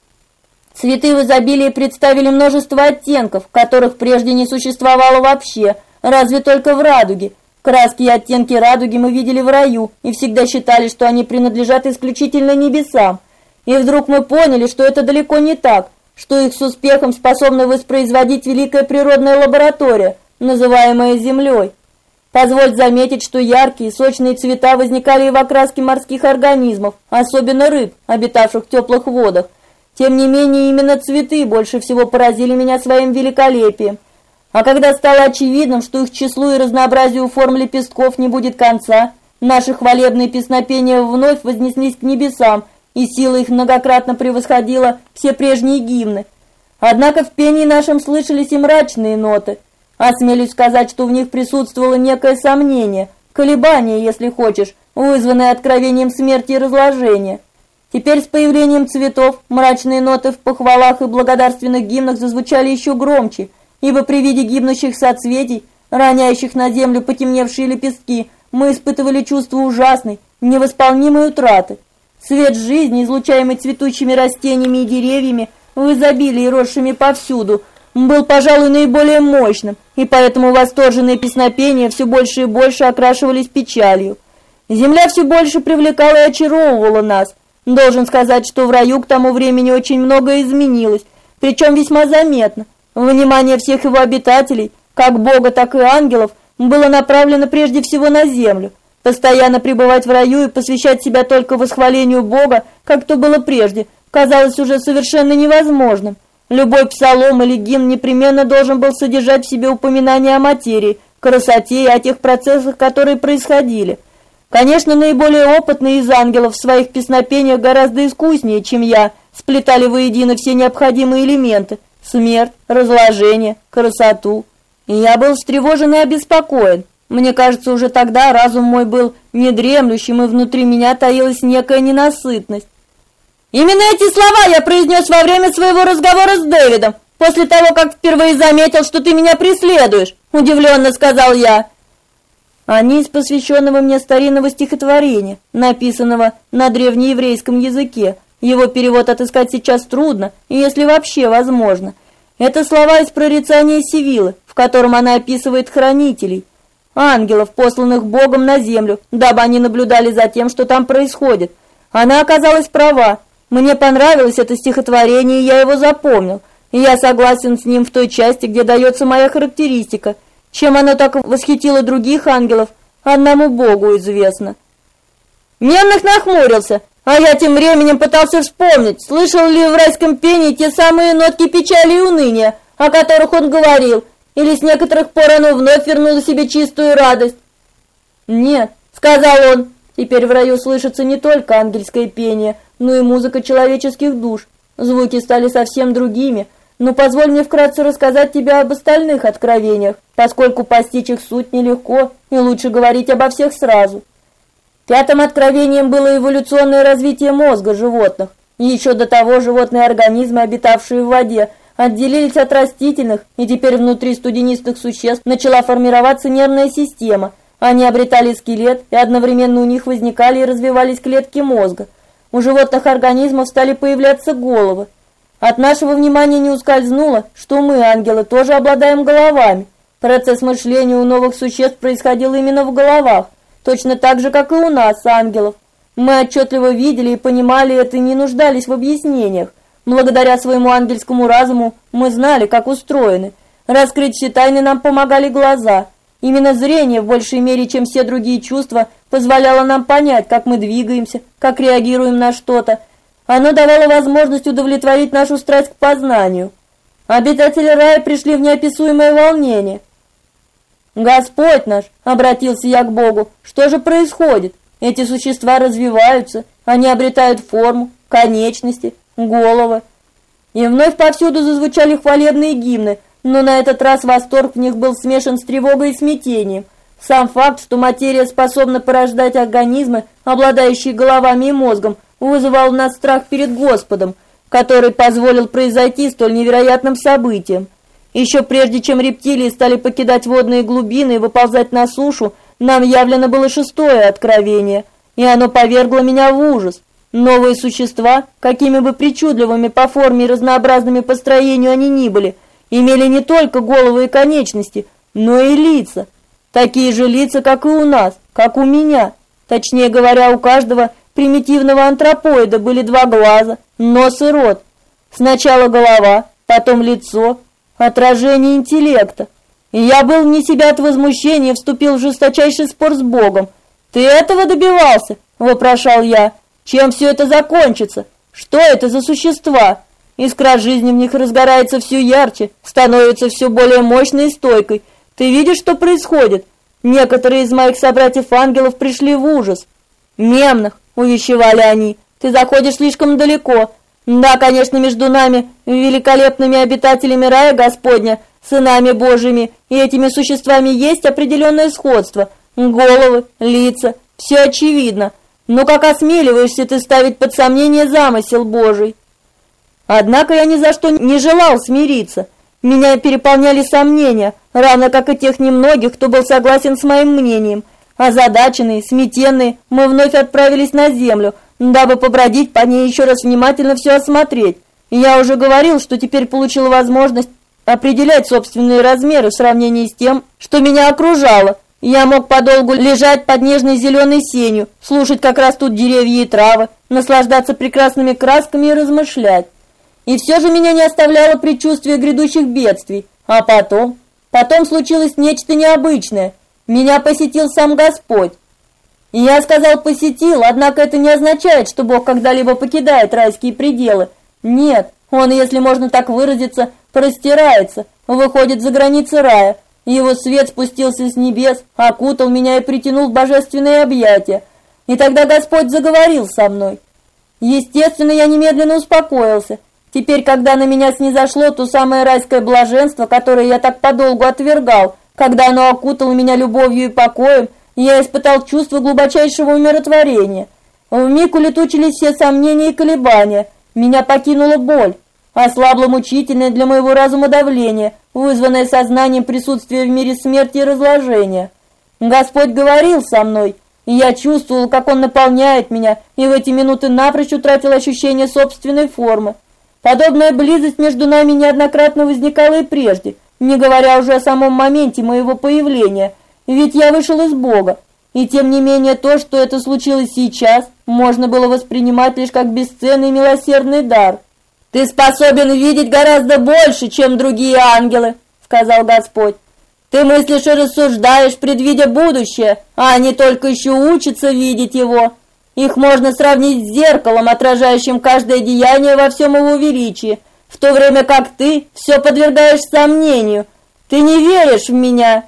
в изобилии представили множество оттенков, которых прежде не существовало вообще, разве только в радуге. Краски и оттенки радуги мы видели в раю и всегда считали, что они принадлежат исключительно небесам. И вдруг мы поняли, что это далеко не так, что их с успехом способна воспроизводить великая природная лаборатория, называемая Землей. Позволь заметить, что яркие, сочные цвета возникали и в окраске морских организмов, особенно рыб, обитавших в теплых водах. Тем не менее, именно цветы больше всего поразили меня своим великолепием. А когда стало очевидным, что их числу и разнообразию форм лепестков не будет конца, наши хвалебные песнопения вновь вознеслись к небесам, и сила их многократно превосходила все прежние гимны. Однако в пении нашем слышались и мрачные ноты. Осмелюсь сказать, что в них присутствовало некое сомнение, колебание, если хочешь, вызванное откровением смерти и разложения. Теперь с появлением цветов мрачные ноты в похвалах и благодарственных гимнах зазвучали еще громче, ибо при виде гибнущих соцветий, роняющих на землю потемневшие лепестки, мы испытывали чувство ужасной, невосполнимой утраты. Свет жизни, излучаемый цветущими растениями и деревьями, в изобилии росшими повсюду, был, пожалуй, наиболее мощным, и поэтому восторженные песнопения все больше и больше окрашивались печалью. Земля все больше привлекала и очаровывала нас. Должен сказать, что в раю к тому времени очень многое изменилось, причем весьма заметно. Внимание всех его обитателей, как Бога, так и ангелов, было направлено прежде всего на землю. Постоянно пребывать в раю и посвящать себя только восхвалению Бога, как то было прежде, казалось уже совершенно невозможным. Любой псалом или гимн непременно должен был содержать в себе упоминание о материи, красоте и о тех процессах, которые происходили. Конечно, наиболее опытные из ангелов в своих песнопениях гораздо искуснее, чем я, сплетали воедино все необходимые элементы, смерть, разложение, красоту. И я был встревожен и обеспокоен. Мне кажется, уже тогда разум мой был недремлющим, и внутри меня таилась некая ненасытность. Именно эти слова я произнес во время своего разговора с Дэвидом, после того, как впервые заметил, что ты меня преследуешь, удивленно сказал я. Они из посвященного мне старинного стихотворения, написанного на древнееврейском языке. Его перевод отыскать сейчас трудно, если вообще возможно. Это слова из прорицания Севилы, в котором она описывает хранителей, ангелов, посланных Богом на землю, дабы они наблюдали за тем, что там происходит. Она оказалась права. Мне понравилось это стихотворение, и я его запомнил. И я согласен с ним в той части, где дается моя характеристика. Чем оно так восхитило других ангелов, одному Богу известно. Немных нахмурился, а я тем временем пытался вспомнить, слышал ли в райском пении те самые нотки печали и уныния, о которых он говорил, или с некоторых пор оно вновь вернуло себе чистую радость. «Нет», — сказал он, — «теперь в раю слышится не только ангельское пение, но и музыка человеческих душ. Звуки стали совсем другими, но позволь мне вкратце рассказать тебе об остальных откровениях, поскольку постичь их суть нелегко, и лучше говорить обо всех сразу». Пятым откровением было эволюционное развитие мозга животных. И еще до того животные организмы, обитавшие в воде, отделились от растительных, и теперь внутри студенистых существ начала формироваться нервная система. Они обретали скелет, и одновременно у них возникали и развивались клетки мозга. У животных организмов стали появляться головы. От нашего внимания не ускользнуло, что мы, ангелы, тоже обладаем головами. Процесс мышления у новых существ происходил именно в головах, точно так же, как и у нас, ангелов. Мы отчетливо видели и понимали это и не нуждались в объяснениях. Благодаря своему ангельскому разуму мы знали, как устроены. Раскрыть все тайны нам помогали глаза. Именно зрение, в большей мере, чем все другие чувства, позволяло нам понять, как мы двигаемся, как реагируем на что-то. Оно давало возможность удовлетворить нашу страсть к познанию. Обитатели рая пришли в неописуемое волнение. «Господь наш!» — обратился я к Богу. «Что же происходит? Эти существа развиваются, они обретают форму, конечности, головы». И вновь повсюду зазвучали хвалебные гимны, но на этот раз восторг в них был смешан с тревогой и смятением. Сам факт, что материя способна порождать организмы, обладающие головами и мозгом, вызывал в нас страх перед Господом, который позволил произойти столь невероятным событиям. Еще прежде, чем рептилии стали покидать водные глубины и выползать на сушу, нам явлено было шестое откровение, и оно повергло меня в ужас. Новые существа, какими бы причудливыми по форме и разнообразными по строению они ни были, имели не только головы и конечности, но и лица. Такие же лица, как и у нас, как у меня. Точнее говоря, у каждого примитивного антропоида были два глаза, нос и рот. Сначала голова, потом лицо, отражение интеллекта. И я был вне себя от возмущения и вступил в жесточайший спор с Богом. «Ты этого добивался?» — вопрошал я. «Чем все это закончится? Что это за существа?» Искра жизни в них разгорается все ярче, становится все более мощной и стойкой. Ты видишь, что происходит? Некоторые из моих собратьев-ангелов пришли в ужас. «Мемнах», — увещевали они, — «ты заходишь слишком далеко. Да, конечно, между нами, великолепными обитателями рая Господня, сынами Божьими, и этими существами есть определенное сходство. Головы, лица, все очевидно. Но как осмеливаешься ты ставить под сомнение замысел Божий?» Однако я ни за что не желал смириться. Меня переполняли сомнения, равно как и тех немногих, кто был согласен с моим мнением. Озадаченные, сметенные, мы вновь отправились на землю, дабы побродить по ней еще раз внимательно все осмотреть. И я уже говорил, что теперь получил возможность определять собственные размеры в сравнении с тем, что меня окружало. Я мог подолгу лежать под нежной зеленой сенью, слушать, как растут деревья и травы, наслаждаться прекрасными красками и размышлять. И все же меня не оставляло предчувствие грядущих бедствий. А потом случилось нечто необычное. Меня посетил сам Господь. И я сказал «посетил», однако это не означает, что Бог когда-либо покидает райские пределы. Нет, Он, если можно так выразиться, простирается, выходит за границы рая. Его свет спустился с небес, окутал меня и притянул в божественные объятия. И тогда Господь заговорил со мной. Естественно, я немедленно успокоился. Теперь, когда на меня снизошло то самое райское блаженство, которое я так подолгу отвергал, когда оно окутало меня любовью и покоем, я испытал чувство глубочайшего умиротворения. Вмиг улетучились все сомнения и колебания. Меня покинула боль. Ослабло мучительное для моего разума давление, вызванное сознанием присутствия в мире смерти и разложения. Господь говорил со мной, и я чувствовал, как Он наполняет меня, и в эти минуты напрочь утратил ощущение собственной формы. Подобная близость между нами неоднократно возникала и прежде, не говоря уже о самом моменте моего появления, ведь я вышел из Бога. И тем не менее то, что это случилось сейчас, можно было воспринимать лишь как бесценный милосердный дар. «Ты способен видеть гораздо больше, чем другие ангелы», — сказал Господь. «Ты мыслишь и рассуждаешь, предвидя будущее, а они только еще учатся видеть его. Их можно сравнить с зеркалом, отражающим каждое деяние во всем его величии, в то время как ты все подвергаешь сомнению. Ты не веришь в меня».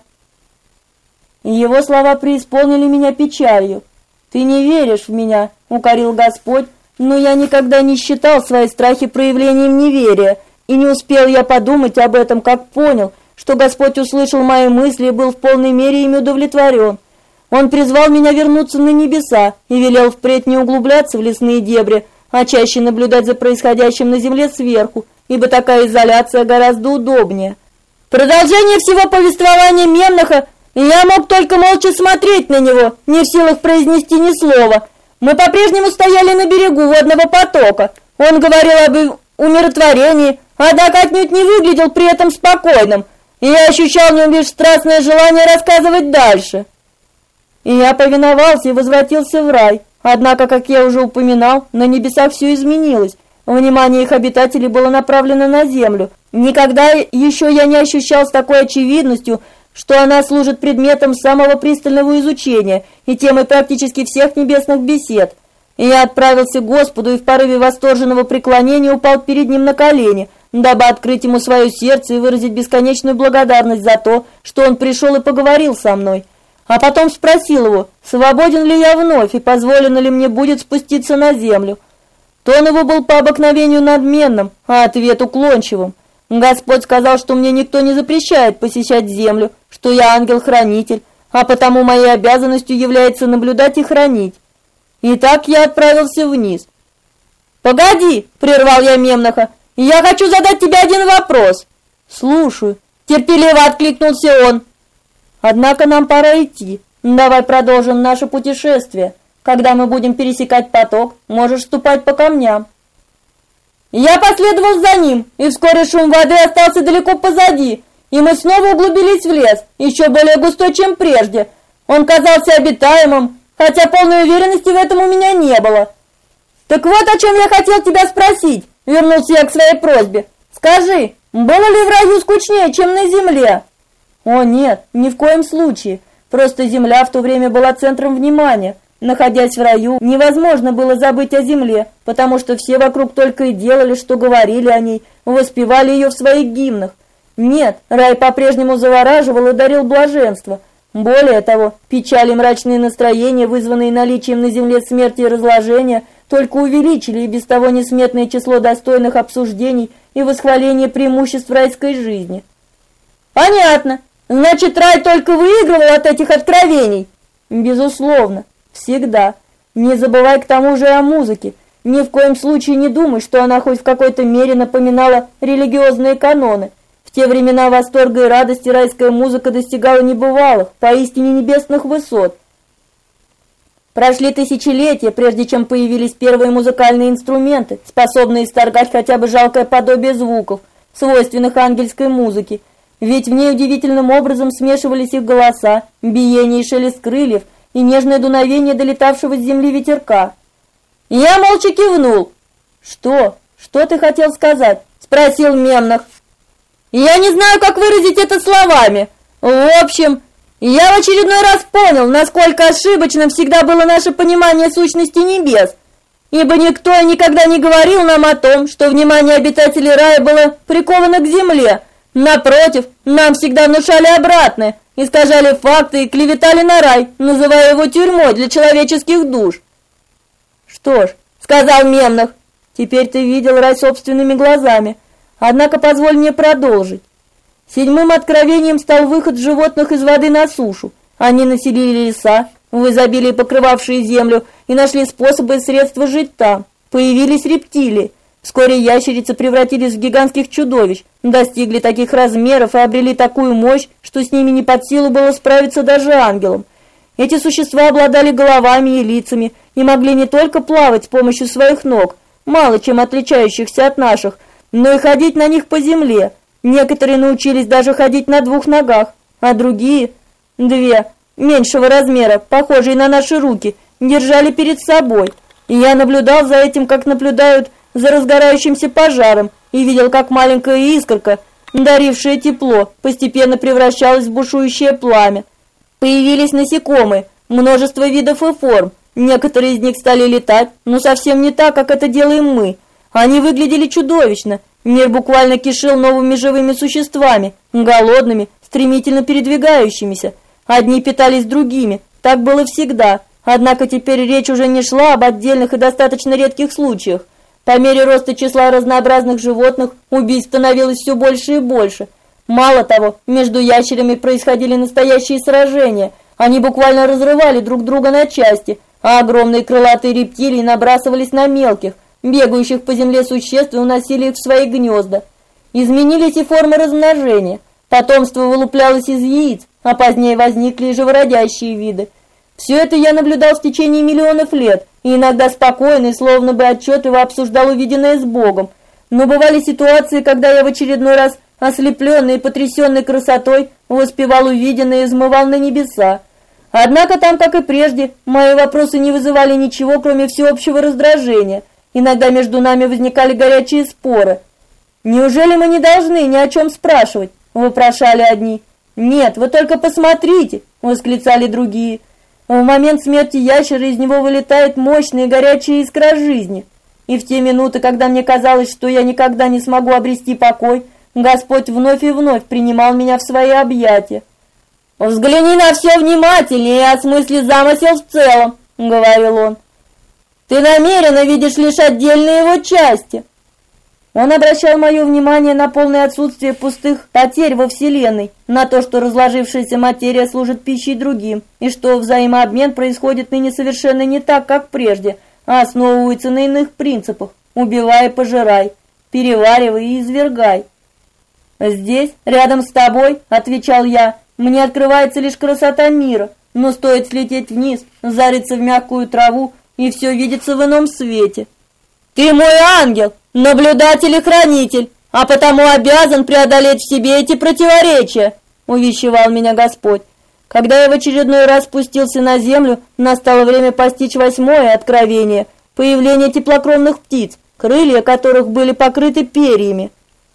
Его слова преисполнили меня печалью. «Ты не веришь в меня», — укорил Господь, но я никогда не считал свои страхи проявлением неверия, и не успел я подумать об этом, как понял, что Господь услышал мои мысли и был в полной мере ими удовлетворен. Он призвал меня вернуться на небеса и велел впредь не углубляться в лесные дебри, а чаще наблюдать за происходящим на земле сверху, ибо такая изоляция гораздо удобнее. Продолжение всего повествования Мемноха, и я мог только молча смотреть на него, не в силах произнести ни слова. Мы по-прежнему стояли на берегу водного потока. Он говорил об умиротворении, однако отнюдь не выглядел при этом спокойным, и я ощущал в нем лишь страстное желание рассказывать дальше. И я повиновался и возвратился в рай. Однако, как я уже упоминал, на небесах все изменилось. Внимание их обитателей было направлено на землю. Никогда еще я не ощущал с такой очевидностью, что она служит предметом самого пристального изучения и темой практически всех небесных бесед. И я отправился к Господу и в порыве восторженного преклонения упал перед Ним на колени, дабы открыть Ему свое сердце и выразить бесконечную благодарность за то, что Он пришел и поговорил со мной. А потом спросил Его, свободен ли я вновь и позволено ли мне будет спуститься на землю. Тон его был по обыкновению надменным, а ответ уклончивым. Господь сказал, что мне никто не запрещает посещать землю, что я ангел-хранитель, а потому моей обязанностью является наблюдать и хранить. Итак, я отправился вниз. «Погоди!» — прервал я Мемноха. «Я хочу задать тебе один вопрос». «Слушаю», — терпеливо откликнулся он. «Однако нам пора идти. Давай продолжим наше путешествие. Когда мы будем пересекать поток, можешь ступать по камням». Я последовал за ним, и вскоре шум воды остался далеко позади, и мы снова углубились в лес, еще более густой, чем прежде. Он казался обитаемым, хотя полной уверенности в этом у меня не было. «Так вот о чем я хотел тебя спросить», — вернулся я к своей просьбе. «Скажи, было ли в раю скучнее, чем на земле?» «О нет, ни в коем случае. Просто земля в то время была центром внимания. Находясь в раю, невозможно было забыть о земле, потому что все вокруг только и делали, что говорили о ней, воспевали ее в своих гимнах. Нет, рай по-прежнему завораживал и дарил блаженство. Более того, печали и мрачные настроения, вызванные наличием на земле смерти и разложения, только увеличили и без того несметное число достойных обсуждений и восхваления преимуществ райской жизни». «Понятно. Значит, рай только выигрывал от этих откровений?» «Безусловно. Всегда. Не забывай к тому же о музыке. Ни в коем случае не думай, что она хоть в какой-то мере напоминала религиозные каноны. В те времена восторга и радости райская музыка достигала небывалых, поистине небесных высот. Прошли тысячелетия, прежде чем появились первые музыкальные инструменты, способные исторгать хотя бы жалкое подобие звуков, свойственных ангельской музыке. Ведь в ней удивительным образом смешивались их голоса, биение и шелест крыльев, и нежное дуновение долетавшего с земли ветерка. Я молча кивнул. «Что? Что ты хотел сказать?» — спросил Мемнох. «Я не знаю, как выразить это словами. В общем, я в очередной раз понял, насколько ошибочным всегда было наше понимание сущности небес, ибо никто и никогда не говорил нам о том, что внимание обитателей рая было приковано к земле. Напротив, нам всегда внушали обратное, искажали факты и клеветали на рай, называя его тюрьмой для человеческих душ». «Что ж», — сказал Мемнох, — Теперь ты видел рай собственными глазами. Однако позволь мне продолжить. Седьмым откровением стал выход животных из воды на сушу. Они населили леса, в изобилии покрывавшие землю, и нашли способы и средства жить там. Появились рептилии. Вскоре ящерицы превратились в гигантских чудовищ, достигли таких размеров и обрели такую мощь, что с ними не под силу было справиться даже ангелам. Эти существа обладали головами и лицами и могли не только плавать с помощью своих ног, мало чем отличающихся от наших, но и ходить на них по земле. Некоторые научились даже ходить на двух ногах, а другие, две, меньшего размера, похожие на наши руки, держали перед собой. И я наблюдал за этим, как наблюдают за разгорающимся пожаром, и видел, как маленькая искорка, дарившая тепло, постепенно превращалась в бушующее пламя. Появились насекомые, множество видов и форм. Некоторые из них стали летать, но совсем не так, как это делаем мы. Они выглядели чудовищно. Мир буквально кишел новыми живыми существами, голодными, стремительно передвигающимися. Одни питались другими, так было всегда. Однако теперь речь уже не шла об отдельных и достаточно редких случаях. По мере роста числа разнообразных животных убийств становилось все больше и больше. Мало того, между ящерами происходили настоящие сражения. Они буквально разрывали друг друга на части, а огромные крылатые рептилии набрасывались на мелких, бегающих по земле существ и уносили их в свои гнезда. Изменились и формы размножения. Потомство вылуплялось из яиц, а позднее возникли и живородящие виды. Все это я наблюдал в течение миллионов лет, и иногда спокойно и словно бы отчетливо обсуждал увиденное с Богом. Но бывали ситуации, когда я в очередной раз, ослепленный и потрясенный красотой, воспевал увиденное и взмывал на небеса. Однако там, как и прежде, мои вопросы не вызывали ничего, кроме всеобщего раздражения. Иногда между нами возникали горячие споры. «Неужели мы не должны ни о чем спрашивать?» – вопрошали одни. «Нет, вы только посмотрите!» – восклицали другие. В момент смерти ящера из него вылетает мощная и горячая искра жизни. И в те минуты, когда мне казалось, что я никогда не смогу обрести покой, Господь вновь и вновь принимал меня в свои объятия. «Взгляни на все внимательнее и осмысли замысел в целом», — говорил он. «Ты намеренно видишь лишь отдельные его части». Он обращал мое внимание на полное отсутствие пустых потерь во Вселенной, на то, что разложившаяся материя служит пищей другим, и что взаимообмен происходит ныне совершенно не так, как прежде, а основывается на иных принципах: убивай и пожирай, переваривай и извергай. «Здесь, рядом с тобой, — отвечал я, — мне открывается лишь красота мира, но стоит слететь вниз, зарыться в мягкую траву, и все видится в ином свете. Ты мой ангел, наблюдатель и хранитель, а потому обязан преодолеть в себе эти противоречия», — увещевал меня Господь. Когда я в очередной раз спустился на землю, настало время постичь 8-е откровение — появление теплокровных птиц, крылья которых были покрыты перьями.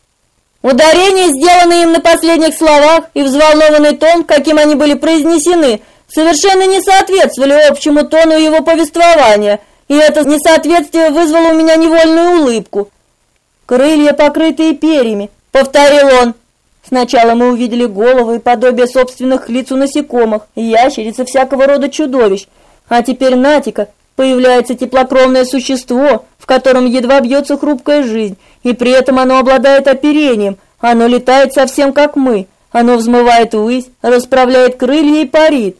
Ударение, сделанное им на последних словах, и взволнованный тон, каким они были произнесены, совершенно не соответствовали общему тону его повествования, и это несоответствие вызвало у меня невольную улыбку. «Крылья, покрытые перьями», — повторил он. Сначала мы увидели головы и подобие собственных лиц у насекомых, ящериц и всякого рода чудовищ, а теперь натика появляется теплокровное существо, в котором едва бьется хрупкая жизнь, и при этом оно обладает оперением, оно летает совсем как мы, оно взмывает ввысь, расправляет крылья и парит.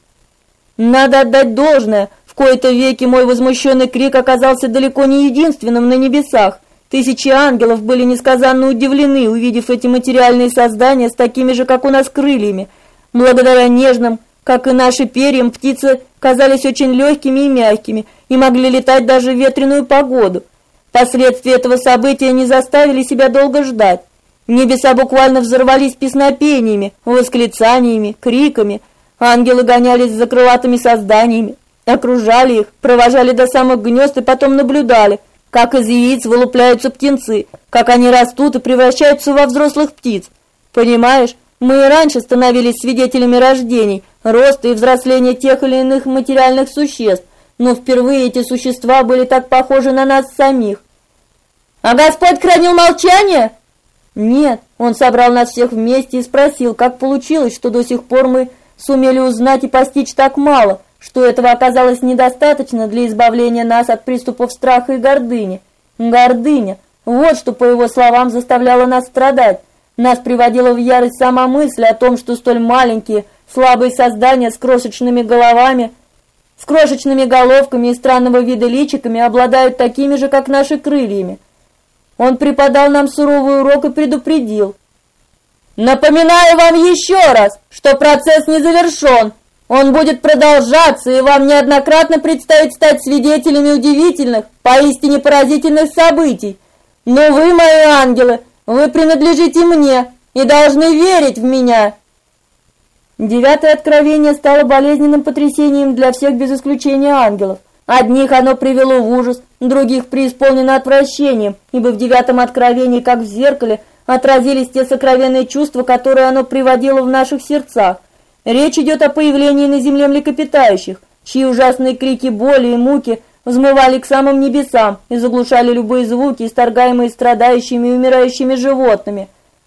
Надо отдать должное, в кои-то веки мой возмущенный крик оказался далеко не единственным на небесах. Тысячи ангелов были несказанно удивлены, увидев эти материальные создания с такими же, как у нас, крыльями. Благодаря нежным, как и наши перьям, птицы казались очень легкими и мягкими и могли летать даже в ветреную погоду. Последствия этого события не заставили себя долго ждать. Небеса буквально взорвались песнопениями, восклицаниями, криками. Ангелы гонялись за крылатыми созданиями, окружали их, провожали до самых гнезд и потом наблюдали, как из яиц вылупляются птенцы, как они растут и превращаются во взрослых птиц. Понимаешь, мы и раньше становились свидетелями рождений, роста и взросления тех или иных материальных существ, но впервые эти существа были так похожи на нас самих. А Господь хранил молчание? Нет, Он собрал нас всех вместе и спросил, как получилось, что до сих пор мы сумели узнать и постичь так мало, что этого оказалось недостаточно для избавления нас от приступов страха и гордыни. Гордыня. Вот что, по его словам, заставляло нас страдать. Нас приводила в ярость сама мысль о том, что столь маленькие, слабые создания с крошечными головами, с крошечными головками и странного вида личиками обладают такими же, как наши, крыльями. Он преподал нам суровый урок и предупредил. «Напоминаю вам еще раз, что процесс не завершен. Он будет продолжаться, и вам неоднократно предстоит стать свидетелями удивительных, поистине поразительных событий. Но вы, мои ангелы, вы принадлежите мне и должны верить в меня». Девятое откровение стало болезненным потрясением для всех без исключения ангелов. Одних оно привело в ужас, других преисполнено отвращением, ибо в девятом откровении, как в зеркале, отразились те сокровенные чувства, которые оно приводило в наших сердцах. Речь идет о появлении на земле млекопитающих, чьи ужасные крики боли и муки взмывали к самым небесам и заглушали любые звуки, исторгаемые страдающими и умирающими животными.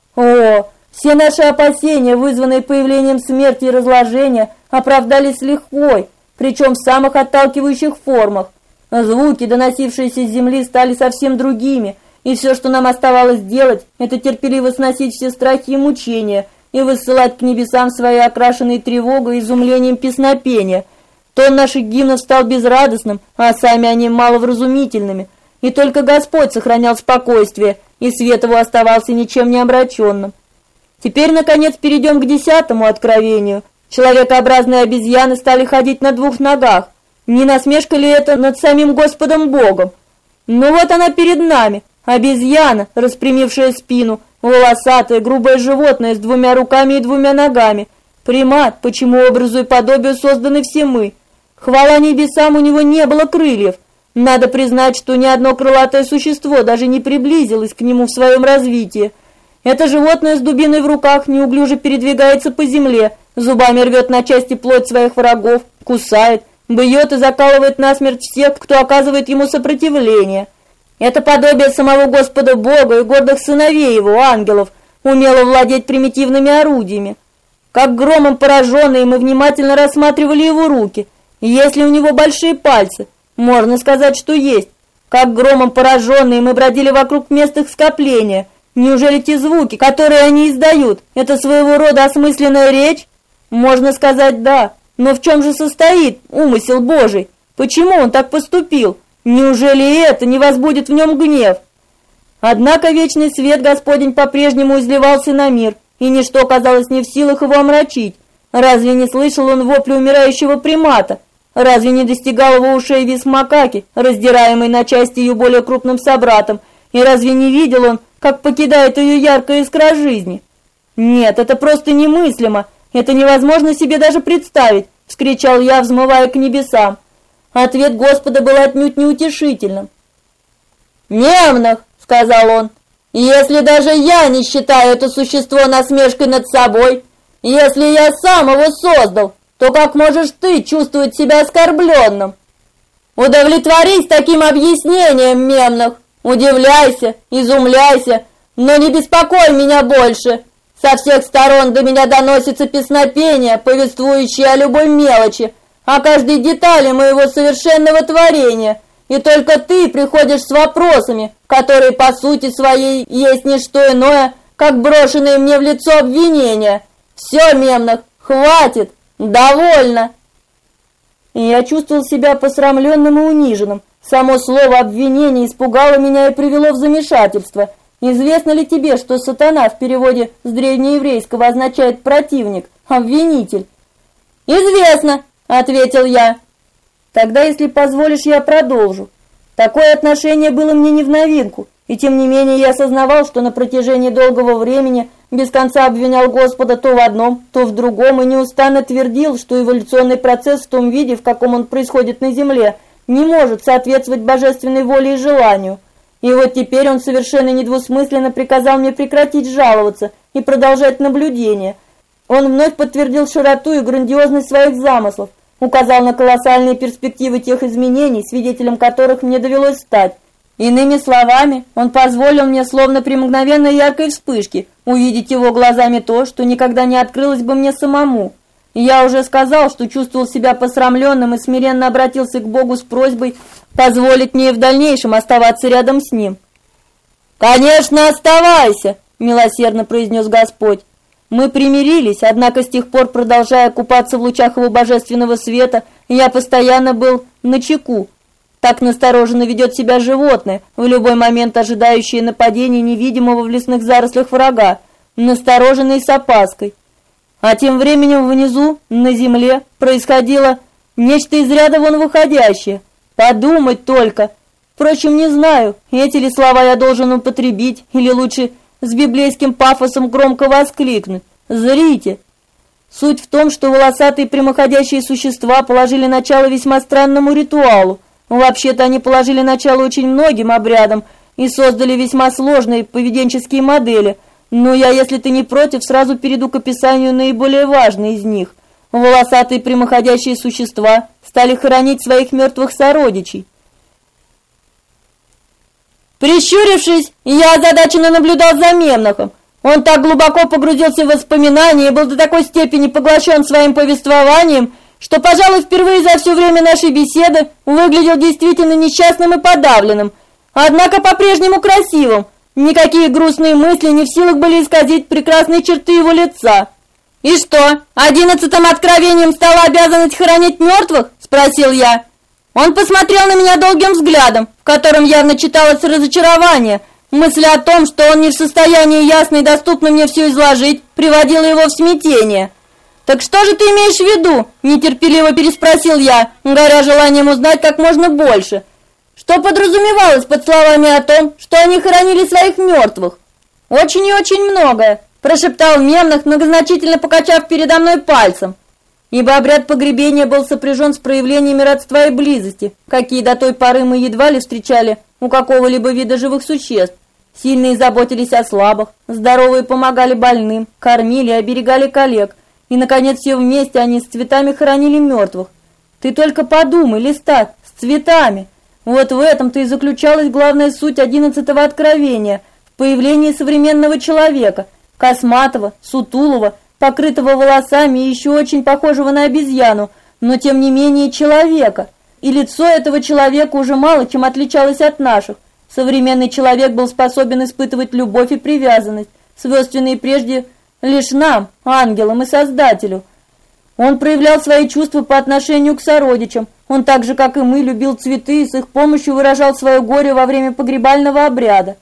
О, все наши опасения, вызванные появлением смерти и разложения, оправдались с лихвой, причем в самых отталкивающих формах. Звуки, доносившиеся с земли, стали совсем другими, и все, что нам оставалось делать, это терпеливо сносить все страхи и мучения и высылать к небесам свои окрашенные тревогой и изумлением песнопения. Тон наших гимнов стал безрадостным, а сами они маловразумительными, и только Господь сохранял спокойствие, и свет его оставался ничем не омраченным. Теперь, наконец, перейдем к десятому откровению. Человекообразные обезьяны стали ходить на двух ногах. Не насмешка ли это над самим Господом Богом? Ну вот она перед нами, обезьяна, распрямившая спину, волосатое, грубое животное с двумя руками и двумя ногами. Примат, по чему образу и подобию созданы все мы. Хвала небесам, у него не было крыльев. Надо признать, что ни одно крылатое существо даже не приблизилось к нему в своем развитии. Это животное с дубиной в руках неуклюже передвигается по земле, зубами рвет на части плоть своих врагов, кусает, бьет и закалывает насмерть всех, кто оказывает ему сопротивление. Это подобие самого Господа Бога и гордых сыновей его, ангелов, умело владеть примитивными орудиями. Как громом пораженные, мы внимательно рассматривали его руки. Если у него большие пальцы, можно сказать, что есть. Как громом пораженные, мы бродили вокруг мест их скопления. Неужели те звуки, которые они издают, это своего рода осмысленная речь? Можно сказать, да. Но в чем же состоит умысел Божий? Почему он так поступил? Неужели это не возбудит в нем гнев? Однако вечный свет Господень по-прежнему изливался на мир, и ничто, казалось, не в силах его омрачить. Разве не слышал он вопли умирающего примата? Разве не достигал его ушей визг макаки, раздираемый на части ее более крупным собратом? И разве не видел он, как покидает ее яркая искра жизни? Нет, это просто немыслимо, это невозможно себе даже представить, вскричал я, взмывая к небесам. Ответ Господа был отнюдь неутешительным. «Мемнах», — сказал он, — «если даже я не считаю это существо насмешкой над собой, если я сам его создал, то как можешь ты чувствовать себя оскорбленным? Удовлетворись таким объяснением, Мемнах, удивляйся, изумляйся, но не беспокой меня больше. Со всех сторон до меня доносится песнопение, повествующее о любой мелочи, о каждой детали моего совершенного творения, и только ты приходишь с вопросами, которые по сути своей есть не что иное, как брошенные мне в лицо обвинения. Все, Мемнах, хватит, довольно». И я чувствовал себя посрамленным и униженным. Само слово обвинение испугало меня и привело в замешательство. Известно ли тебе, что сатана в переводе с древнееврейского означает противник, обвинитель? «Известно», — ответил я. «Тогда, если позволишь, я продолжу. Такое отношение было мне не в новинку, и тем не менее я осознавал, что на протяжении долгого времени без конца обвинял Господа то в одном, то в другом, и неустанно твердил, что эволюционный процесс в том виде, в каком он происходит на Земле, не может соответствовать божественной воле и желанию. И вот теперь он совершенно недвусмысленно приказал мне прекратить жаловаться и продолжать наблюдение. Он вновь подтвердил широту и грандиозность своих замыслов, указал на колоссальные перспективы тех изменений, свидетелем которых мне довелось стать. Иными словами, он позволил мне, словно при мгновенной яркой вспышке, увидеть его глазами то, что никогда не открылось бы мне самому. И я уже сказал, что чувствовал себя посрамленным и смиренно обратился к Богу с просьбой позволить мне в дальнейшем оставаться рядом с ним. «Конечно, оставайся!» — милосердно произнес Господь. Мы примирились, однако с тех пор, продолжая купаться в лучах его божественного света, я постоянно был начеку. Так настороженно ведет себя животное, в любой момент ожидающее нападения невидимого в лесных зарослях врага, настороженный с опаской. А тем временем внизу, на земле, происходило нечто из ряда вон выходящее. Подумать только! Впрочем, не знаю, эти ли слова я должен употребить, или лучше с библейским пафосом громко воскликнуть: «Зрите!» Суть в том, что волосатые прямоходящие существа положили начало весьма странному ритуалу. Вообще-то они положили начало очень многим обрядам и создали весьма сложные поведенческие модели, но я, если ты не против, сразу перейду к описанию наиболее важной из них. Волосатые прямоходящие существа стали хоронить своих мертвых сородичей. Прищурившись, я озадаченно наблюдал за Мемнахом. Он так глубоко погрузился в воспоминания и был до такой степени поглощен своим повествованием, что, пожалуй, впервые за все время нашей беседы выглядел действительно несчастным и подавленным, однако по-прежнему красивым. Никакие грустные мысли не в силах были исказить прекрасные черты его лица. «И что, 11-м откровением стала обязанность хоронить мертвых?» – спросил я. Он посмотрел на меня долгим взглядом, в котором явно читалось разочарование. Мысль о том, что он не в состоянии ясно и доступно мне все изложить, приводила его в смятение. «Так что же ты имеешь в виду?» – нетерпеливо переспросил я, горя желанием узнать как можно больше. Что подразумевалось под словами о том, что они хоронили своих мертвых? «Очень и очень многое», – прошептал Мемнах, многозначительно покачав передо мной пальцем. Ибо обряд погребения был сопряжен с проявлениями родства и близости, какие до той поры мы едва ли встречали у какого-либо вида живых существ. Сильные заботились о слабых, здоровые помогали больным, кормили и оберегали коллег, и, наконец, все вместе они с цветами хоронили мертвых. Ты только подумай, Листат, с цветами! Вот в этом-то и заключалась главная суть 11-го откровения, в появлении современного человека, косматого, сутулого, покрытого волосами и еще очень похожего на обезьяну, но тем не менее человека. И лицо этого человека уже мало чем отличалось от наших. Современный человек был способен испытывать любовь и привязанность, свойственные прежде лишь нам, ангелам и Создателю. Он проявлял свои чувства по отношению к сородичам. Он так же, как и мы, любил цветы и с их помощью выражал свое горе во время погребального обряда.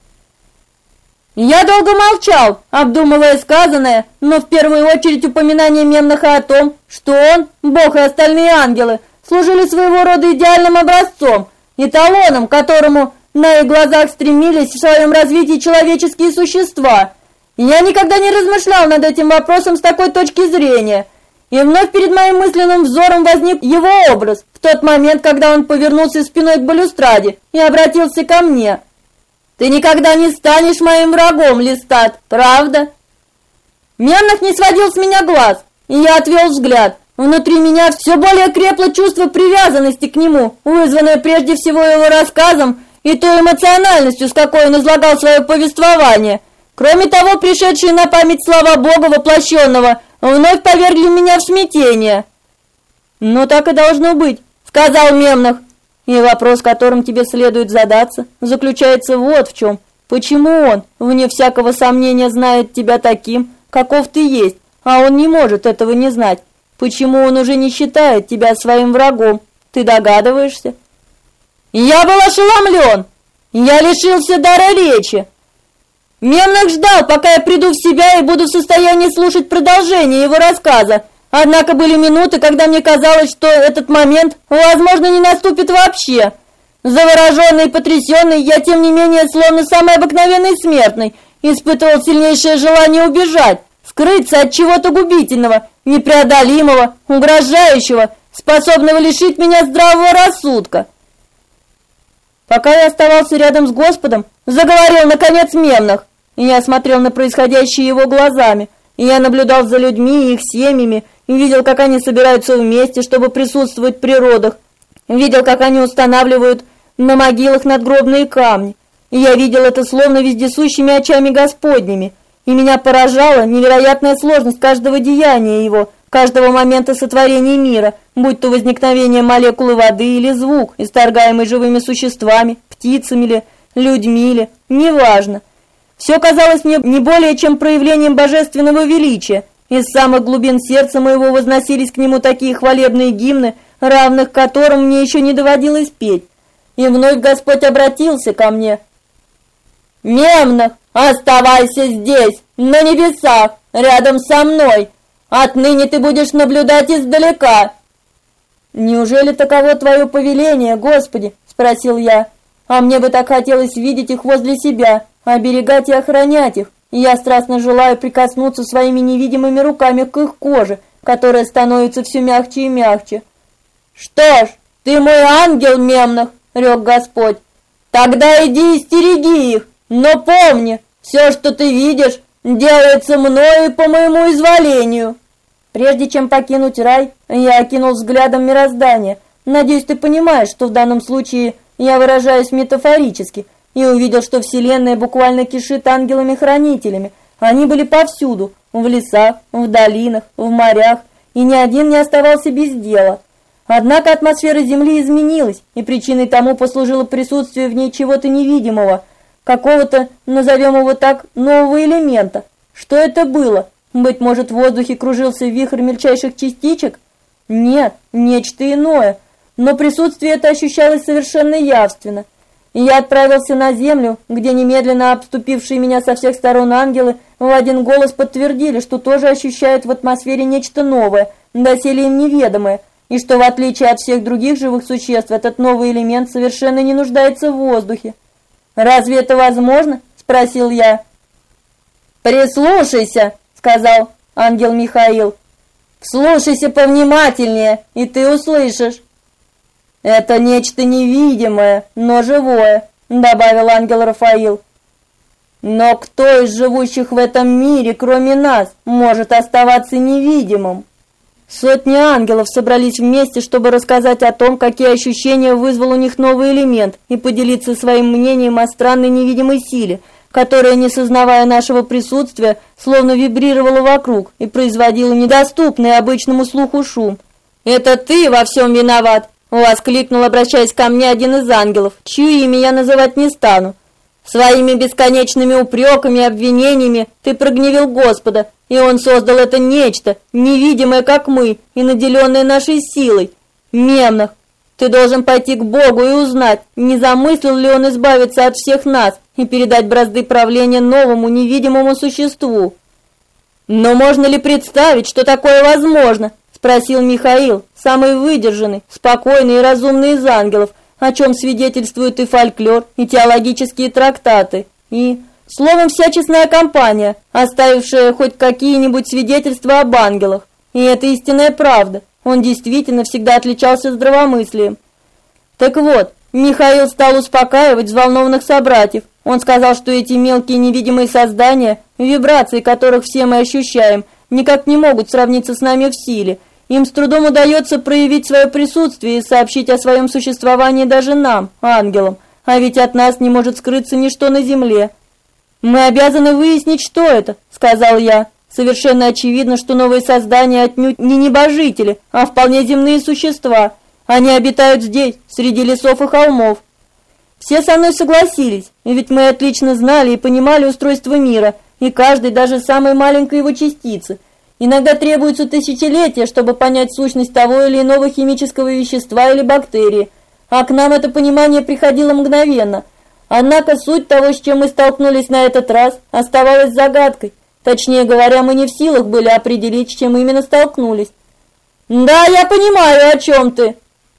Я долго молчал, обдумывая сказанное, но в первую очередь упоминание Мемнаха о том, что он, Бог и остальные ангелы, служили своего рода идеальным образцом, эталоном, к которому на их глазах стремились в своем развитии человеческие существа. И я никогда не размышлял над этим вопросом с такой точки зрения. И вновь перед моим мысленным взором возник его образ в тот момент, когда он повернулся спиной к балюстраде и обратился ко мне. «Ты никогда не станешь моим врагом, Листат, правда?» Мемнах не сводил с меня глаз, и я отвел взгляд. Внутри меня все более крепло чувство привязанности к нему, вызванное прежде всего его рассказом и той эмоциональностью, с какой он излагал свое повествование. Кроме того, пришедшие на память слова Бога воплощенного вновь повергли меня в смятение. «Ну так и должно быть», — сказал Мемнах. «И вопрос, которым тебе следует задаться, заключается вот в чем. Почему он, вне всякого сомнения, знает тебя таким, каков ты есть, а он не может этого не знать? Почему он уже не считает тебя своим врагом? Ты догадываешься?» Я был ошеломлен. Я лишился дара речи. Мемнах ждал, пока я приду в себя и буду в состоянии слушать продолжение его рассказа. Однако были минуты, когда мне казалось, что этот момент, возможно, не наступит вообще. Завороженный и потрясенный, я, тем не менее, словно самый обыкновенный смертный, испытывал сильнейшее желание убежать, скрыться от чего-то губительного, непреодолимого, угрожающего, способного лишить меня здравого рассудка. Пока я оставался рядом с Господом, заговорил, наконец, Мемнах, и я смотрел на происходящее его глазами, и я наблюдал за людьми и их семьями, и видел, как они собираются вместе, чтобы присутствовать при родах, видел, как они устанавливают на могилах надгробные камни, и я видел это словно вездесущими очами Господними, и меня поражала невероятная сложность каждого деяния его, каждого момента сотворения мира, будь то возникновение молекулы воды или звук, исторгаемый живыми существами, птицами или людьми или, неважно. Все казалось мне не более чем проявлением божественного величия. Из самых глубин сердца моего возносились к нему такие хвалебные гимны, равных которым мне еще не доводилось петь. И вновь Господь обратился ко мне. «Мемнах, оставайся здесь, на небесах, рядом со мной. Отныне ты будешь наблюдать издалека». «Неужели таково твое повеление, Господи?» – спросил я. «А мне бы так хотелось видеть их возле себя, оберегать и охранять их. И я страстно желаю прикоснуться своими невидимыми руками к их коже, которая становится все мягче и мягче». «Что ж, ты мой ангел, Мемнах», — рёк Господь. «Тогда иди и стереги их, но помни, все, что ты видишь, делается мною по моему изволению». Прежде чем покинуть рай, я окинул взглядом мироздание. Надеюсь, ты понимаешь, что в данном случае я выражаюсь метафорически, и увидел, что Вселенная буквально кишит ангелами-хранителями. Они были повсюду, в лесах, в долинах, в морях, и ни один не оставался без дела. Однако атмосфера Земли изменилась, и причиной тому послужило присутствие в ней чего-то невидимого, какого-то, назовем его так, нового элемента. Что это было? Быть может, в воздухе кружился вихрь мельчайших частичек? Нет, нечто иное, но присутствие это ощущалось совершенно явственно. И я отправился на землю, где немедленно обступившие меня со всех сторон ангелы в один голос подтвердили, что тоже ощущают в атмосфере нечто новое, доселе им неведомое, и что в отличие от всех других живых существ, этот новый элемент совершенно не нуждается в воздухе. «Разве это возможно?» – спросил я. «Прислушайся», – сказал ангел Михаил. «Вслушайся повнимательнее, и ты услышишь». «Это нечто невидимое, но живое», — добавил ангел Рафаил. «Но кто из живущих в этом мире, кроме нас, может оставаться невидимым?» Сотни ангелов собрались вместе, чтобы рассказать о том, какие ощущения вызвал у них новый элемент, и поделиться своим мнением о странной невидимой силе, которая, не сознавая нашего присутствия, словно вибрировала вокруг и производила недоступный обычному слуху шум. «Это ты во всем виноват!» — воскликнул, обращаясь ко мне, один из ангелов, чье имя я называть не стану. «Своими бесконечными упреками и обвинениями ты прогневил Господа, и Он создал это нечто, невидимое, как мы, и наделенное нашей силой. Мемнах, ты должен пойти к Богу и узнать, не замыслил ли Он избавиться от всех нас и передать бразды правления новому невидимому существу». «Но можно ли представить, что такое возможно?» — спросил Михаил, самый выдержанный, спокойный и разумный из ангелов, о чем свидетельствуют и фольклор, и теологические трактаты, и, словом, вся честная компания, оставившая хоть какие-нибудь свидетельства об ангелах. И это истинная правда. Он действительно всегда отличался здравомыслием. Так вот, Михаил стал успокаивать взволнованных собратьев. Он сказал, что эти мелкие невидимые создания, вибрации которых все мы ощущаем, никак не могут сравниться с нами в силе. Им с трудом удается проявить свое присутствие и сообщить о своем существовании даже нам, ангелам, а ведь от нас не может скрыться ничто на земле. «Мы обязаны выяснить, что это», — сказал я. «Совершенно очевидно, что новые создания отнюдь не небожители, а вполне земные существа. Они обитают здесь, среди лесов и холмов». Все со мной согласились, ведь мы отлично знали и понимали устройство мира, и каждой, даже самой маленькой его частицы. Иногда требуется тысячелетия, чтобы понять сущность того или иного химического вещества или бактерии, а к нам это понимание приходило мгновенно. Однако суть того, с чем мы столкнулись на этот раз, оставалась загадкой. Точнее говоря, мы не в силах были определить, с чем именно столкнулись. «Да, я понимаю, о чем ты!»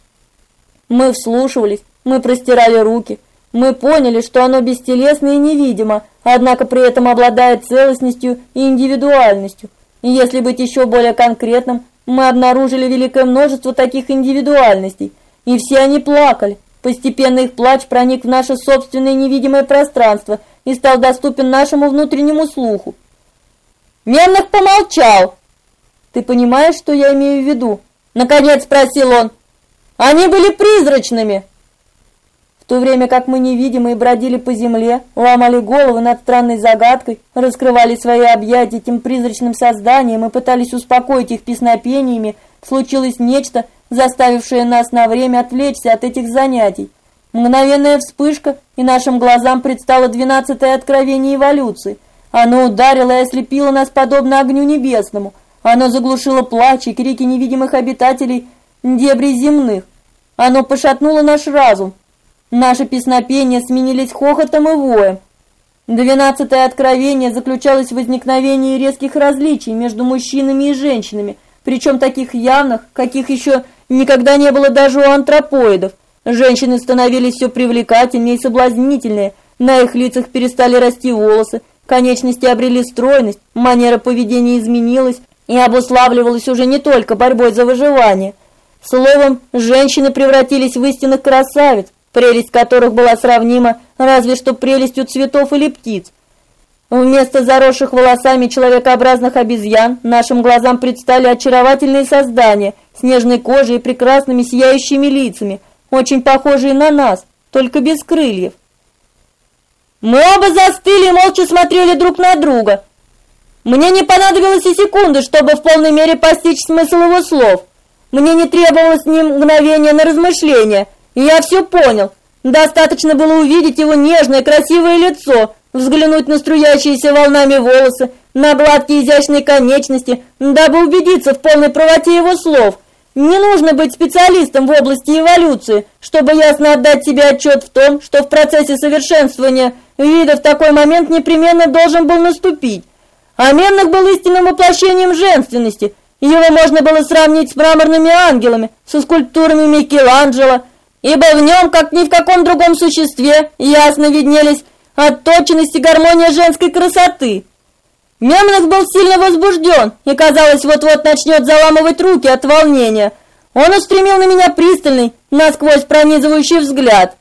Мы вслушивались, мы простирали руки, мы поняли, что оно бестелесно и невидимо, однако при этом обладает целостностью и индивидуальностью. И если быть еще более конкретным, мы обнаружили великое множество таких индивидуальностей, и все они плакали. Постепенно их плач проник в наше собственное невидимое пространство и стал доступен нашему внутреннему слуху. Мемнах помолчал. «Ты понимаешь, что я имею в виду?» — наконец спросил он. «Они были призрачными». В то время как мы невидимые бродили по земле, ломали головы над странной загадкой, раскрывали свои объятия этим призрачным созданиям и пытались успокоить их песнопениями, случилось нечто, заставившее нас на время отвлечься от этих занятий. Мгновенная вспышка, и нашим глазам предстало 12-е откровение эволюции. Оно ударило и ослепило нас подобно огню небесному. Оно заглушило плач и крики невидимых обитателей дебрей земных. Оно пошатнуло наш разум. Наши песнопения сменились хохотом и воем. 12-е откровение заключалось в возникновении резких различий между мужчинами и женщинами, причем таких явных, каких еще никогда не было даже у антропоидов. Женщины становились все привлекательнее и соблазнительнее, на их лицах перестали расти волосы, конечности обрели стройность, манера поведения изменилась и обуславливалась уже не только борьбой за выживание. Словом, женщины превратились в истинных красавиц, прелесть которых была сравнима разве что прелестью цветов или птиц. Вместо заросших волосами человекообразных обезьян нашим глазам предстали очаровательные создания с нежной кожей и прекрасными сияющими лицами, очень похожие на нас, только без крыльев. Мы оба застыли и молча смотрели друг на друга. Мне не понадобилось и секунды, чтобы в полной мере постичь смысл его слов. Мне не требовалось ни мгновения на размышление, и я все понял. Достаточно было увидеть его нежное, красивое лицо, взглянуть на струящиеся волнами волосы, на гладкие изящные конечности, дабы убедиться в полной правоте его слов. Не нужно быть специалистом в области эволюции, чтобы ясно отдать себе отчет в том, что в процессе совершенствования вида в такой момент непременно должен был наступить. А Мемнах был истинным воплощением женственности. Его можно было сравнить с мраморными ангелами, со скульптурами Микеланджело, ибо в нем, как ни в каком другом существе, ясно виднелись отточенность и гармония женской красоты. Мемнах был сильно возбужден и, казалось, вот-вот начнет заламывать руки от волнения. Он устремил на меня пристальный, насквозь пронизывающий взгляд.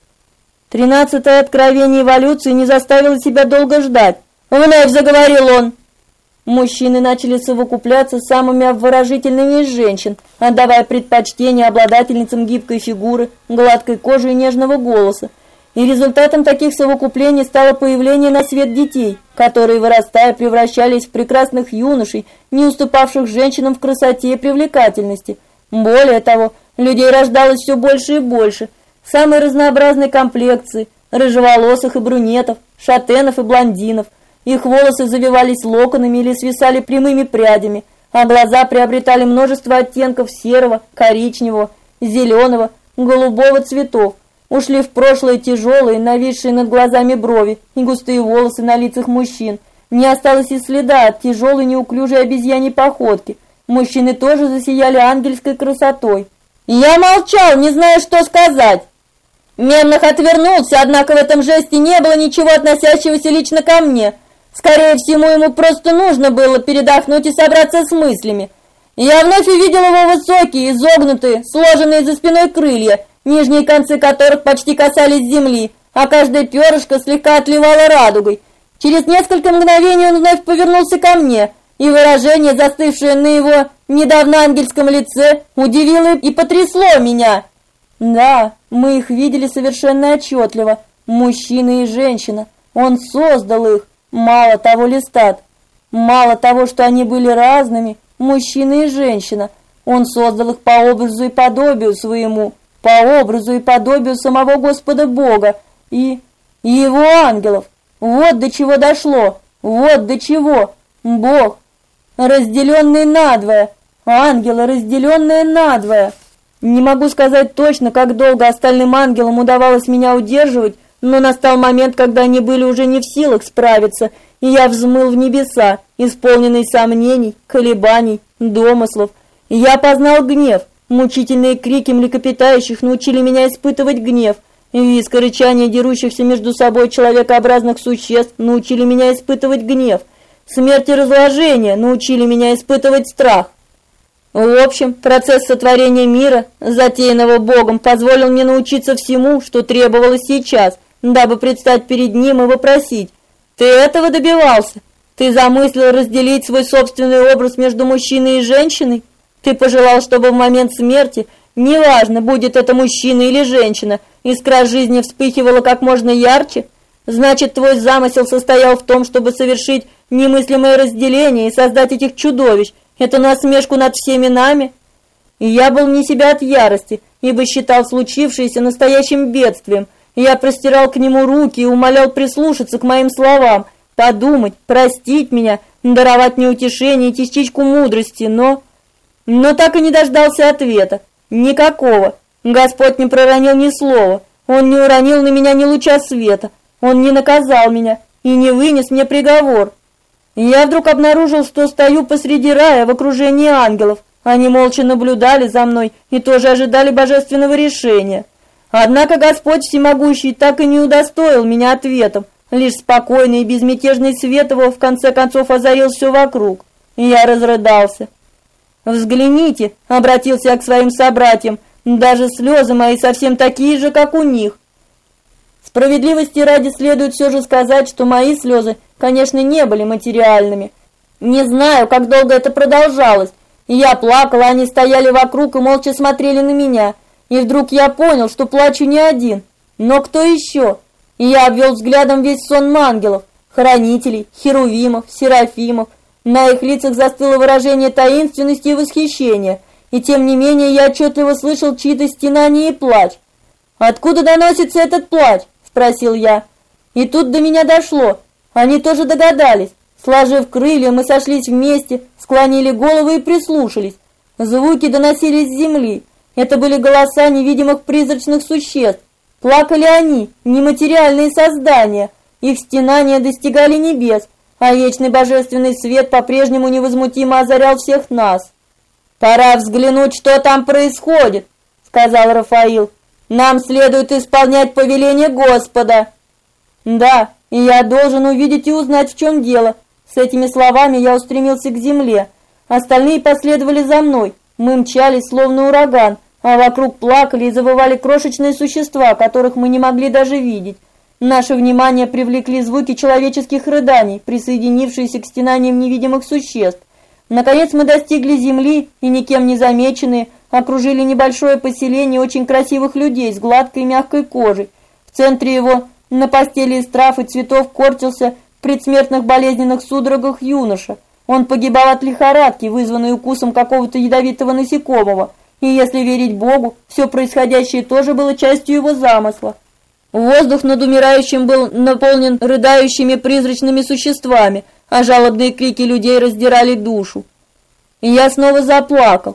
13-е откровение эволюции не заставило себя долго ждать. Вновь заговорил он. Мужчины начали совокупляться с самыми обворожительными из женщин, отдавая предпочтение обладательницам гибкой фигуры, гладкой кожи и нежного голоса. И результатом таких совокуплений стало появление на свет детей, которые, вырастая, превращались в прекрасных юношей, не уступавших женщинам в красоте и привлекательности. Более того, людей рождалось все больше и больше, самой разнообразной комплекции, рыжеволосых и брюнетов, шатенов и блондинов. Их волосы завивались локонами или свисали прямыми прядями, а глаза приобретали множество оттенков серого, коричневого, зеленого, голубого цветов. Ушли в прошлое тяжелые, нависшие над глазами брови и густые волосы на лицах мужчин. Не осталось и следа от тяжелой неуклюжей обезьяньей походки. Мужчины тоже засияли ангельской красотой. Я молчал, не зная, что сказать. Мемнах отвернулся, однако в этом жесте не было ничего относящегося лично ко мне. Скорее всего, ему просто нужно было передохнуть и собраться с мыслями. Я вновь увидел его высокие, изогнутые, сложенные за спиной крылья, нижние концы которых почти касались земли, а каждое перышко слегка отливало радугой. Через несколько мгновений он вновь повернулся ко мне, и выражение, застывшее на его недавно ангельском лице, удивило и потрясло меня. Да, мы их видели совершенно отчетливо, мужчина и женщина. Он создал их. Мало того, Листат, мало того, что они были разными, мужчина и женщина, он создал их по образу и подобию своему, по образу и подобию самого Господа Бога и его ангелов. Вот до чего дошло, вот до чего. Бог, разделенный надвое, ангелы, разделенные надвое. Не могу сказать точно, как долго остальным ангелам удавалось меня удерживать, но настал момент, когда они были уже не в силах справиться, и я взмыл в небеса, исполненный сомнений, колебаний, домыслов. И я познал гнев. Мучительные крики млекопитающих научили меня испытывать гнев. Визг и рычание дерущихся между собой человекообразных существ научили меня испытывать гнев. Смерть и разложение научили меня испытывать страх. В общем, процесс сотворения мира, затеянного Богом, позволил мне научиться всему, что требовалось сейчас, дабы предстать перед Ним и вопросить: «Ты этого добивался? Ты замыслил разделить свой собственный образ между мужчиной и женщиной? Ты пожелал, чтобы в момент смерти неважно, будет это мужчина или женщина, искра жизни вспыхивала как можно ярче. Значит, твой замысел состоял в том, чтобы совершить немыслимое разделение и создать этих чудовищ. Это насмешку над всеми нами. И я был вне себя от ярости, ибо считал случившееся настоящим бедствием. Я простирал к нему руки и умолял прислушаться к моим словам, подумать, простить меня, даровать мне утешение и частичку мудрости, но так и не дождался ответа. Никакого. Господь не проронил ни слова. Он не уронил на меня ни луча света. Он не наказал меня и не вынес мне приговор. Я вдруг обнаружил, что стою посреди рая в окружении ангелов. Они молча наблюдали за мной и тоже ожидали божественного решения. Однако Господь Всемогущий так и не удостоил меня ответом. Лишь спокойный и безмятежный свет его в конце концов озарил все вокруг. И я разрыдался. «Взгляните», — обратился я к своим собратьям, — «даже слезы мои совсем такие же, как у них». Справедливости ради следует все же сказать, что мои слезы, конечно, не были материальными. Не знаю, как долго это продолжалось. И я плакала, они стояли вокруг и молча смотрели на меня. И вдруг я понял, что плачу не один. Но кто еще? И я обвел взглядом весь сон ангелов, хранителей, херувимов, серафимов. На их лицах застыло выражение таинственности и восхищения. И тем не менее я отчетливо слышал чьи-то стенания и плач. «Откуда доносится этот плач?» – спросил я. И тут до меня дошло. Они тоже догадались. Сложив крылья, мы сошлись вместе, склонили головы и прислушались. Звуки доносились с земли. Это были голоса невидимых призрачных существ. Плакали они, нематериальные создания. Их стенания достигали небес, а вечный божественный свет по-прежнему невозмутимо озарял всех нас. «Пора взглянуть, что там происходит», — сказал Рафаил. «Нам следует исполнять повеление Господа». «Да, и я должен увидеть и узнать, в чем дело». С этими словами я устремился к земле. Остальные последовали за мной. Мы мчались, словно ураган, а вокруг плакали и завывали крошечные существа, которых мы не могли даже видеть. Наше внимание привлекли звуки человеческих рыданий, присоединившиеся к стенаниям невидимых существ. Наконец мы достигли земли и, никем не замеченные, окружили небольшое поселение очень красивых людей с гладкой и мягкой кожей. В центре его, на постели из трав и цветов, корчился в предсмертных болезненных судорогах юноша. Он погибал от лихорадки, вызванной укусом какого-то ядовитого насекомого, и, если верить Богу, все происходящее тоже было частью его замысла. Воздух над умирающим был наполнен рыдающими призрачными существами, а жалобные крики людей раздирали душу. И я снова заплакал.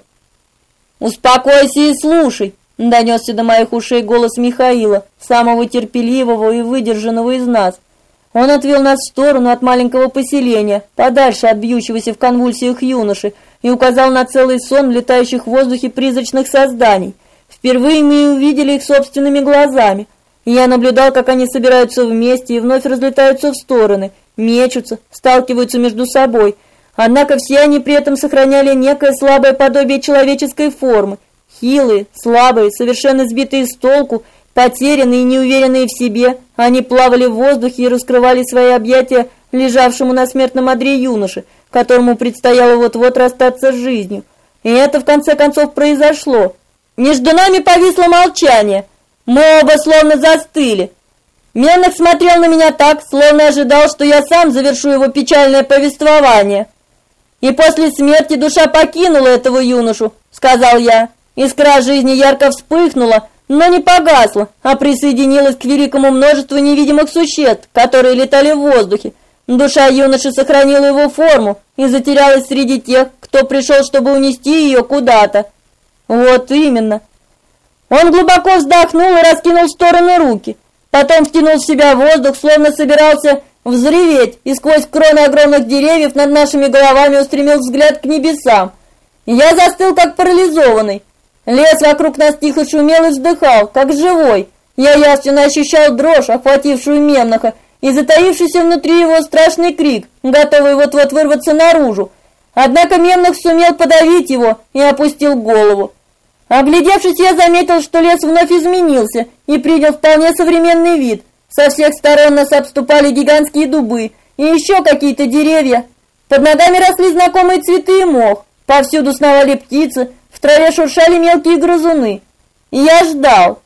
«Успокойся и слушай», — донесся до моих ушей голос Михаила, самого терпеливого и выдержанного из нас. Он отвел нас в сторону от маленького поселения, подальше от бьющегося в конвульсиях юноши, и указал на целый сон летающих в воздухе призрачных созданий. Впервые мы увидели их собственными глазами. Я наблюдал, как они собираются вместе и вновь разлетаются в стороны, мечутся, сталкиваются между собой. Однако все они при этом сохраняли некое слабое подобие человеческой формы. Хилые, слабые, совершенно сбитые с толку, потерянные и неуверенные в себе, они плавали в воздухе и раскрывали свои объятия лежавшему на смертном одре юноше, которому предстояло вот-вот расстаться с жизнью. И это в конце концов произошло. Между нами повисло молчание. Мы оба словно застыли. Менах смотрел на меня так, словно ожидал, что я сам завершу его печальное повествование. «И после смерти душа покинула этого юношу», — сказал я. «Искра жизни ярко вспыхнула, но не погасла, а присоединилась к великому множеству невидимых существ, которые летали в воздухе. Душа юноши сохранила его форму и затерялась среди тех, кто пришел, чтобы унести ее куда-то». «Вот именно». Он глубоко вздохнул и раскинул в стороны руки. Потом втянул в себя воздух, словно собирался взреветь, и сквозь кроны огромных деревьев над нашими головами устремил взгляд к небесам. Я застыл, как парализованный. Лес вокруг нас тихо шумел и вздыхал, как живой. Я явственно ощущал дрожь, охватившую Мемнаха, и затаившийся внутри его страшный крик, готовый вот-вот вырваться наружу. Однако Мемнах сумел подавить его и опустил голову. Оглядевшись, я заметил, что лес вновь изменился и принял вполне современный вид. Со всех сторон нас обступали гигантские дубы и еще какие-то деревья. Под ногами росли знакомые цветы и мох. Повсюду сновали птицы, в траве шуршали мелкие грызуны. И я ждал.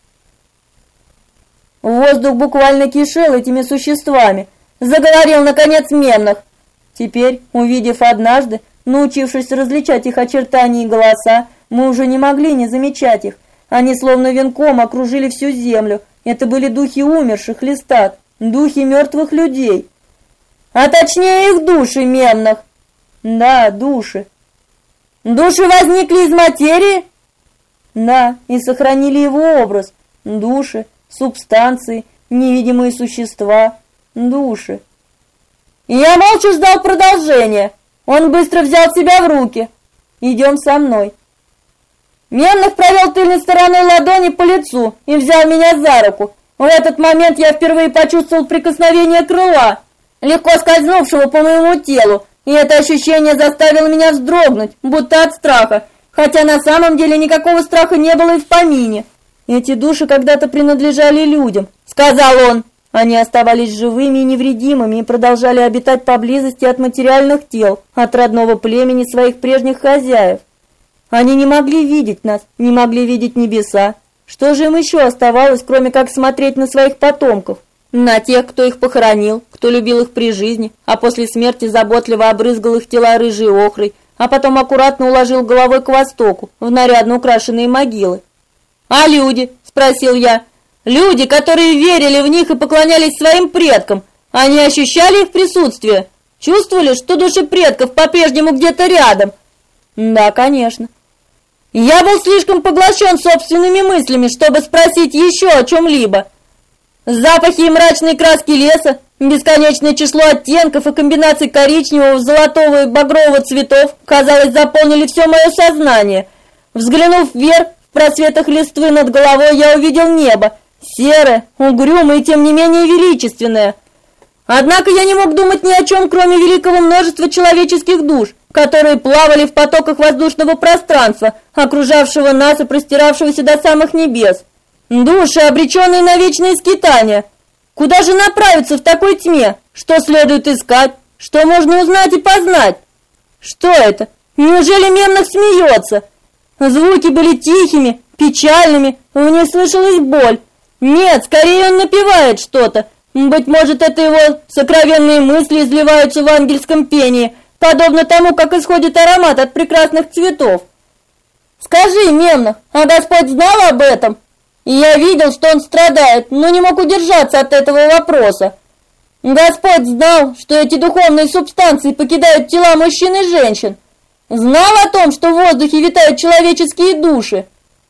Воздух буквально кишел этими существами. Заговорил, наконец, Мемнах. Теперь, увидев однажды, научившись различать их очертания и голоса, мы уже не могли не замечать их. Они словно венком окружили всю землю. Это были духи умерших, Листат, духи мертвых людей. А точнее их души, Мемнах. Да, души. Души возникли из материи? Да, и сохранили его образ. Души, субстанции, невидимые существа, души. И я молча ждал продолжения. Он быстро взял себя в руки. Идем со мной. Мемнах провел тыльной стороной ладони по лицу и взял меня за руку. В этот момент я впервые почувствовал прикосновение крыла, легко скользнувшего по моему телу, и это ощущение заставило меня вздрогнуть, будто от страха, хотя на самом деле никакого страха не было и в помине. «Эти души когда-то принадлежали людям», — сказал он. Они оставались живыми и невредимыми и продолжали обитать поблизости от материальных тел, от родного племени своих прежних хозяев. Они не могли видеть нас, не могли видеть небеса. Что же им еще оставалось, кроме как смотреть на своих потомков? На тех, кто их похоронил, кто любил их при жизни, а после смерти заботливо обрызгал их тела рыжей охрой, а потом аккуратно уложил головой к востоку, в нарядно украшенные могилы. «А люди?» – спросил я. «Люди, которые верили в них и поклонялись своим предкам, они ощущали их присутствие? Чувствовали, что души предков по-прежнему где-то рядом?» «Да, конечно». Я был слишком поглощен собственными мыслями, чтобы спросить еще о чем-либо. Запахи и мрачные краски леса, бесконечное число оттенков и комбинаций коричневого, золотого и багрового цветов, казалось, заполнили все мое сознание. Взглянув вверх, в просветах листвы над головой я увидел небо, серое, угрюмое и тем не менее величественное. Однако я не мог думать ни о чем, кроме великого множества человеческих душ, которые плавали в потоках воздушного пространства, окружавшего нас и простиравшегося до самых небес. Души, обреченные на вечное скитание. Куда же направиться в такой тьме? Что следует искать? Что можно узнать и познать? Что это? Неужели Мемнах смеется? Звуки были тихими, печальными, в них слышалась боль. Нет, скорее он напевает что-то. Быть может, это его сокровенные мысли изливаются в ангельском пении, подобно тому, как исходит аромат от прекрасных цветов. Скажи, Мемнах, а Господь знал об этом? И я видел, что он страдает, но не мог удержаться от этого вопроса. Господь знал, что эти духовные субстанции покидают тела мужчин и женщин. Знал о том, что в воздухе витают человеческие души.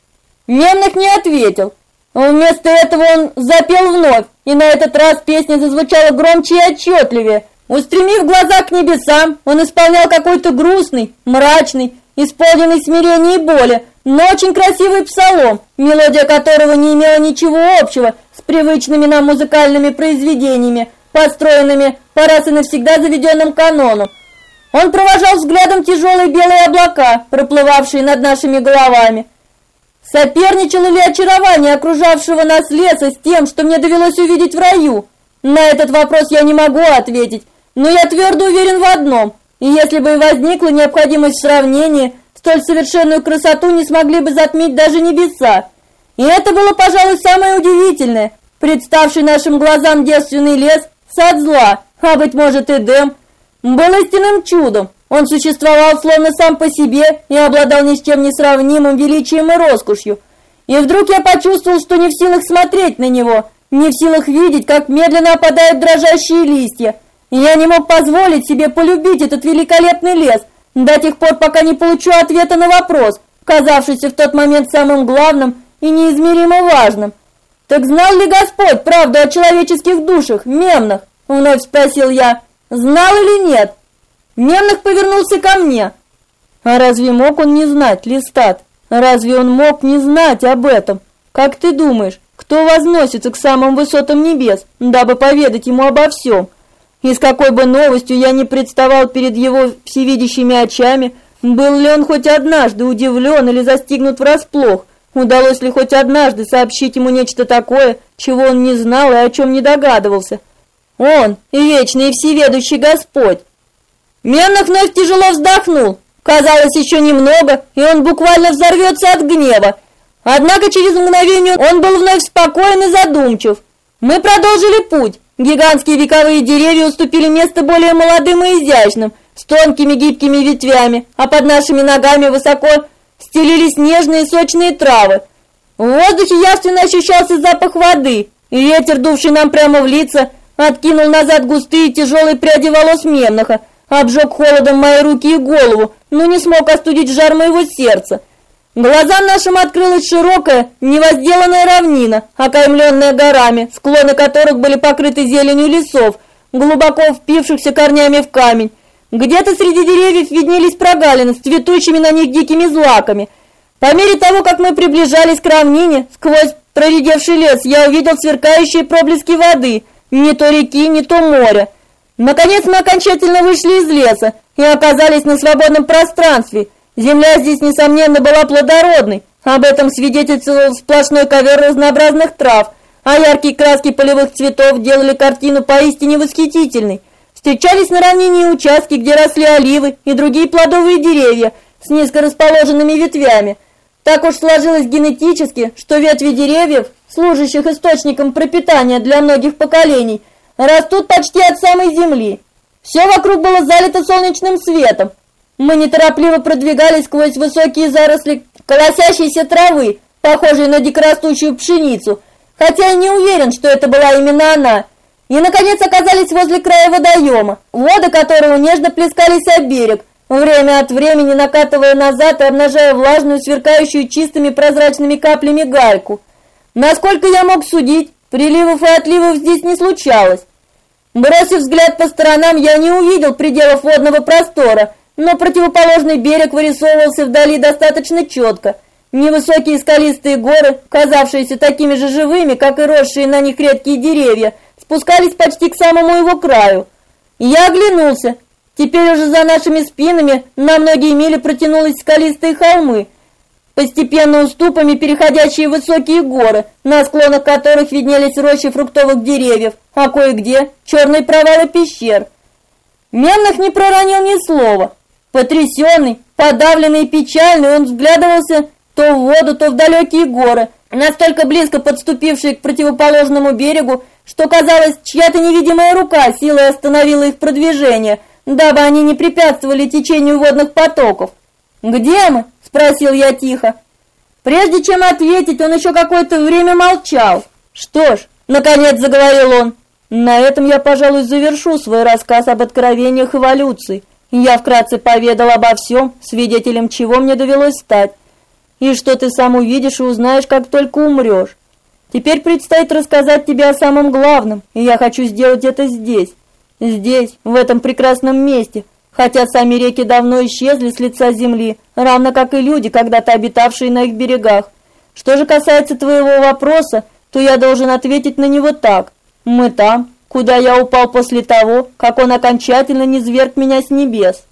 Мемнах не ответил. Вместо этого он запел вновь, и на этот раз песня зазвучала громче и отчетливее. Устремив глаза к небесам, он исполнял какой-то грустный, мрачный, исполненный смирения и боли, но очень красивый псалом, мелодия которого не имела ничего общего с привычными нам музыкальными произведениями, построенными по раз и навсегда заведенным каноном. Он провожал взглядом тяжелые белые облака, проплывавшие над нашими головами. Соперничало ли очарование окружавшего нас леса с тем, что мне довелось увидеть в раю? На этот вопрос я не могу ответить, но я твердо уверен в одном, и если бы и возникла необходимость в сравнении, столь совершенную красоту не смогли бы затмить даже небеса. И это было, пожалуй, самое удивительное, представший нашим глазам девственный лес, сад зла, а быть может Эдем, был истинным чудом. Он существовал словно сам по себе и обладал ни с чем не сравнимым величием и роскошью. И вдруг я почувствовал, что не в силах смотреть на него, не в силах видеть, как медленно опадают дрожащие листья. И я не мог позволить себе полюбить этот великолепный лес до тех пор, пока не получу ответа на вопрос, казавшийся в тот момент самым главным и неизмеримо важным. «Так знал ли Господь правду о человеческих душах, Мемнах?» — вновь спросил я. «Знал или нет?» Мемнах повернулся ко мне. А разве мог он не знать, Листат? Разве он мог не знать об этом? Как ты думаешь, кто возносится к самым высотам небес, дабы поведать ему обо всем? И с какой бы новостью я ни представал перед его всевидящими очами, был ли он хоть однажды удивлен или застигнут врасплох, удалось ли хоть однажды сообщить ему нечто такое, чего он не знал и о чем не догадывался? Он, вечный и всеведущий Господь. Мемнах вновь тяжело вздохнул. Казалось, еще немного, и он буквально взорвется от гнева. Однако через мгновение он был вновь спокоен и задумчив. Мы продолжили путь. Гигантские вековые деревья уступили место более молодым и изящным, с тонкими гибкими ветвями, а под нашими ногами высоко стелились нежные сочные травы. В воздухе явственно ощущался запах воды, и ветер, дувший нам прямо в лица, откинул назад густые тяжелые пряди волос Мемноха, обжег холодом мои руки и голову, но не смог остудить жар моего сердца. Глазам нашим открылась широкая, невозделанная равнина, окаймленная горами, склоны которых были покрыты зеленью лесов, глубоко впившихся корнями в камень. Где-то среди деревьев виднелись прогалины с цветущими на них дикими злаками. По мере того, как мы приближались к равнине, сквозь проредевший лес, я увидел сверкающие проблески воды, не то реки, не то моря. Наконец мы окончательно вышли из леса и оказались на свободном пространстве. Земля здесь, несомненно, была плодородной. Об этом свидетельствовал сплошной ковер разнообразных трав, а яркие краски полевых цветов делали картину поистине восхитительной. Встречались на равнине участки, где росли оливы и другие плодовые деревья с низко расположенными ветвями. Так уж сложилось генетически, что ветви деревьев, служащих источником пропитания для многих поколений, растут почти от самой земли. Все вокруг было залито солнечным светом. Мы неторопливо продвигались сквозь высокие заросли колосящейся травы, похожей на дикорастущую пшеницу, хотя и не уверен, что это была именно она. И, наконец, оказались возле края водоема, воды которого нежно плескались о берег, время от времени накатывая назад и обнажая влажную, сверкающую чистыми прозрачными каплями гальку. Насколько я мог судить, приливов и отливов здесь не случалось. Бросив взгляд по сторонам, я не увидел пределов водного простора, но противоположный берег вырисовывался вдали достаточно четко. Невысокие скалистые горы, казавшиеся такими же живыми, как и росшие на них редкие деревья, спускались почти к самому его краю. Я оглянулся. Теперь уже за нашими спинами на многие мили протянулись скалистые холмы, постепенно уступами переходящие в высокие горы, на склонах которых виднелись рощи фруктовых деревьев, а кое-где черные провалы пещер. Мемнох не проронил ни слова. Потрясенный, подавленный и печальный, он взглядывался то в воду, то в далекие горы, настолько близко подступившие к противоположному берегу, что казалось, чья-то невидимая рука силой остановила их продвижение, дабы они не препятствовали течению водных потоков. «Где мы?» – спросил я тихо. Прежде чем ответить, он еще какое-то время молчал. «Что ж», – наконец заговорил он, – «на этом я, пожалуй, завершу свой рассказ об откровениях эволюции. Я вкратце поведал обо всем, свидетелем чего мне довелось стать, и что ты сам увидишь и узнаешь, как только умрешь. Теперь предстоит рассказать тебе о самом главном, и я хочу сделать это здесь, в этом прекрасном месте, хотя сами реки давно исчезли с лица земли, равно как и люди, когда-то обитавшие на их берегах. Что же касается твоего вопроса, то я должен ответить на него так. Мы там, куда я упал после того, как он окончательно низвергл меня с небес».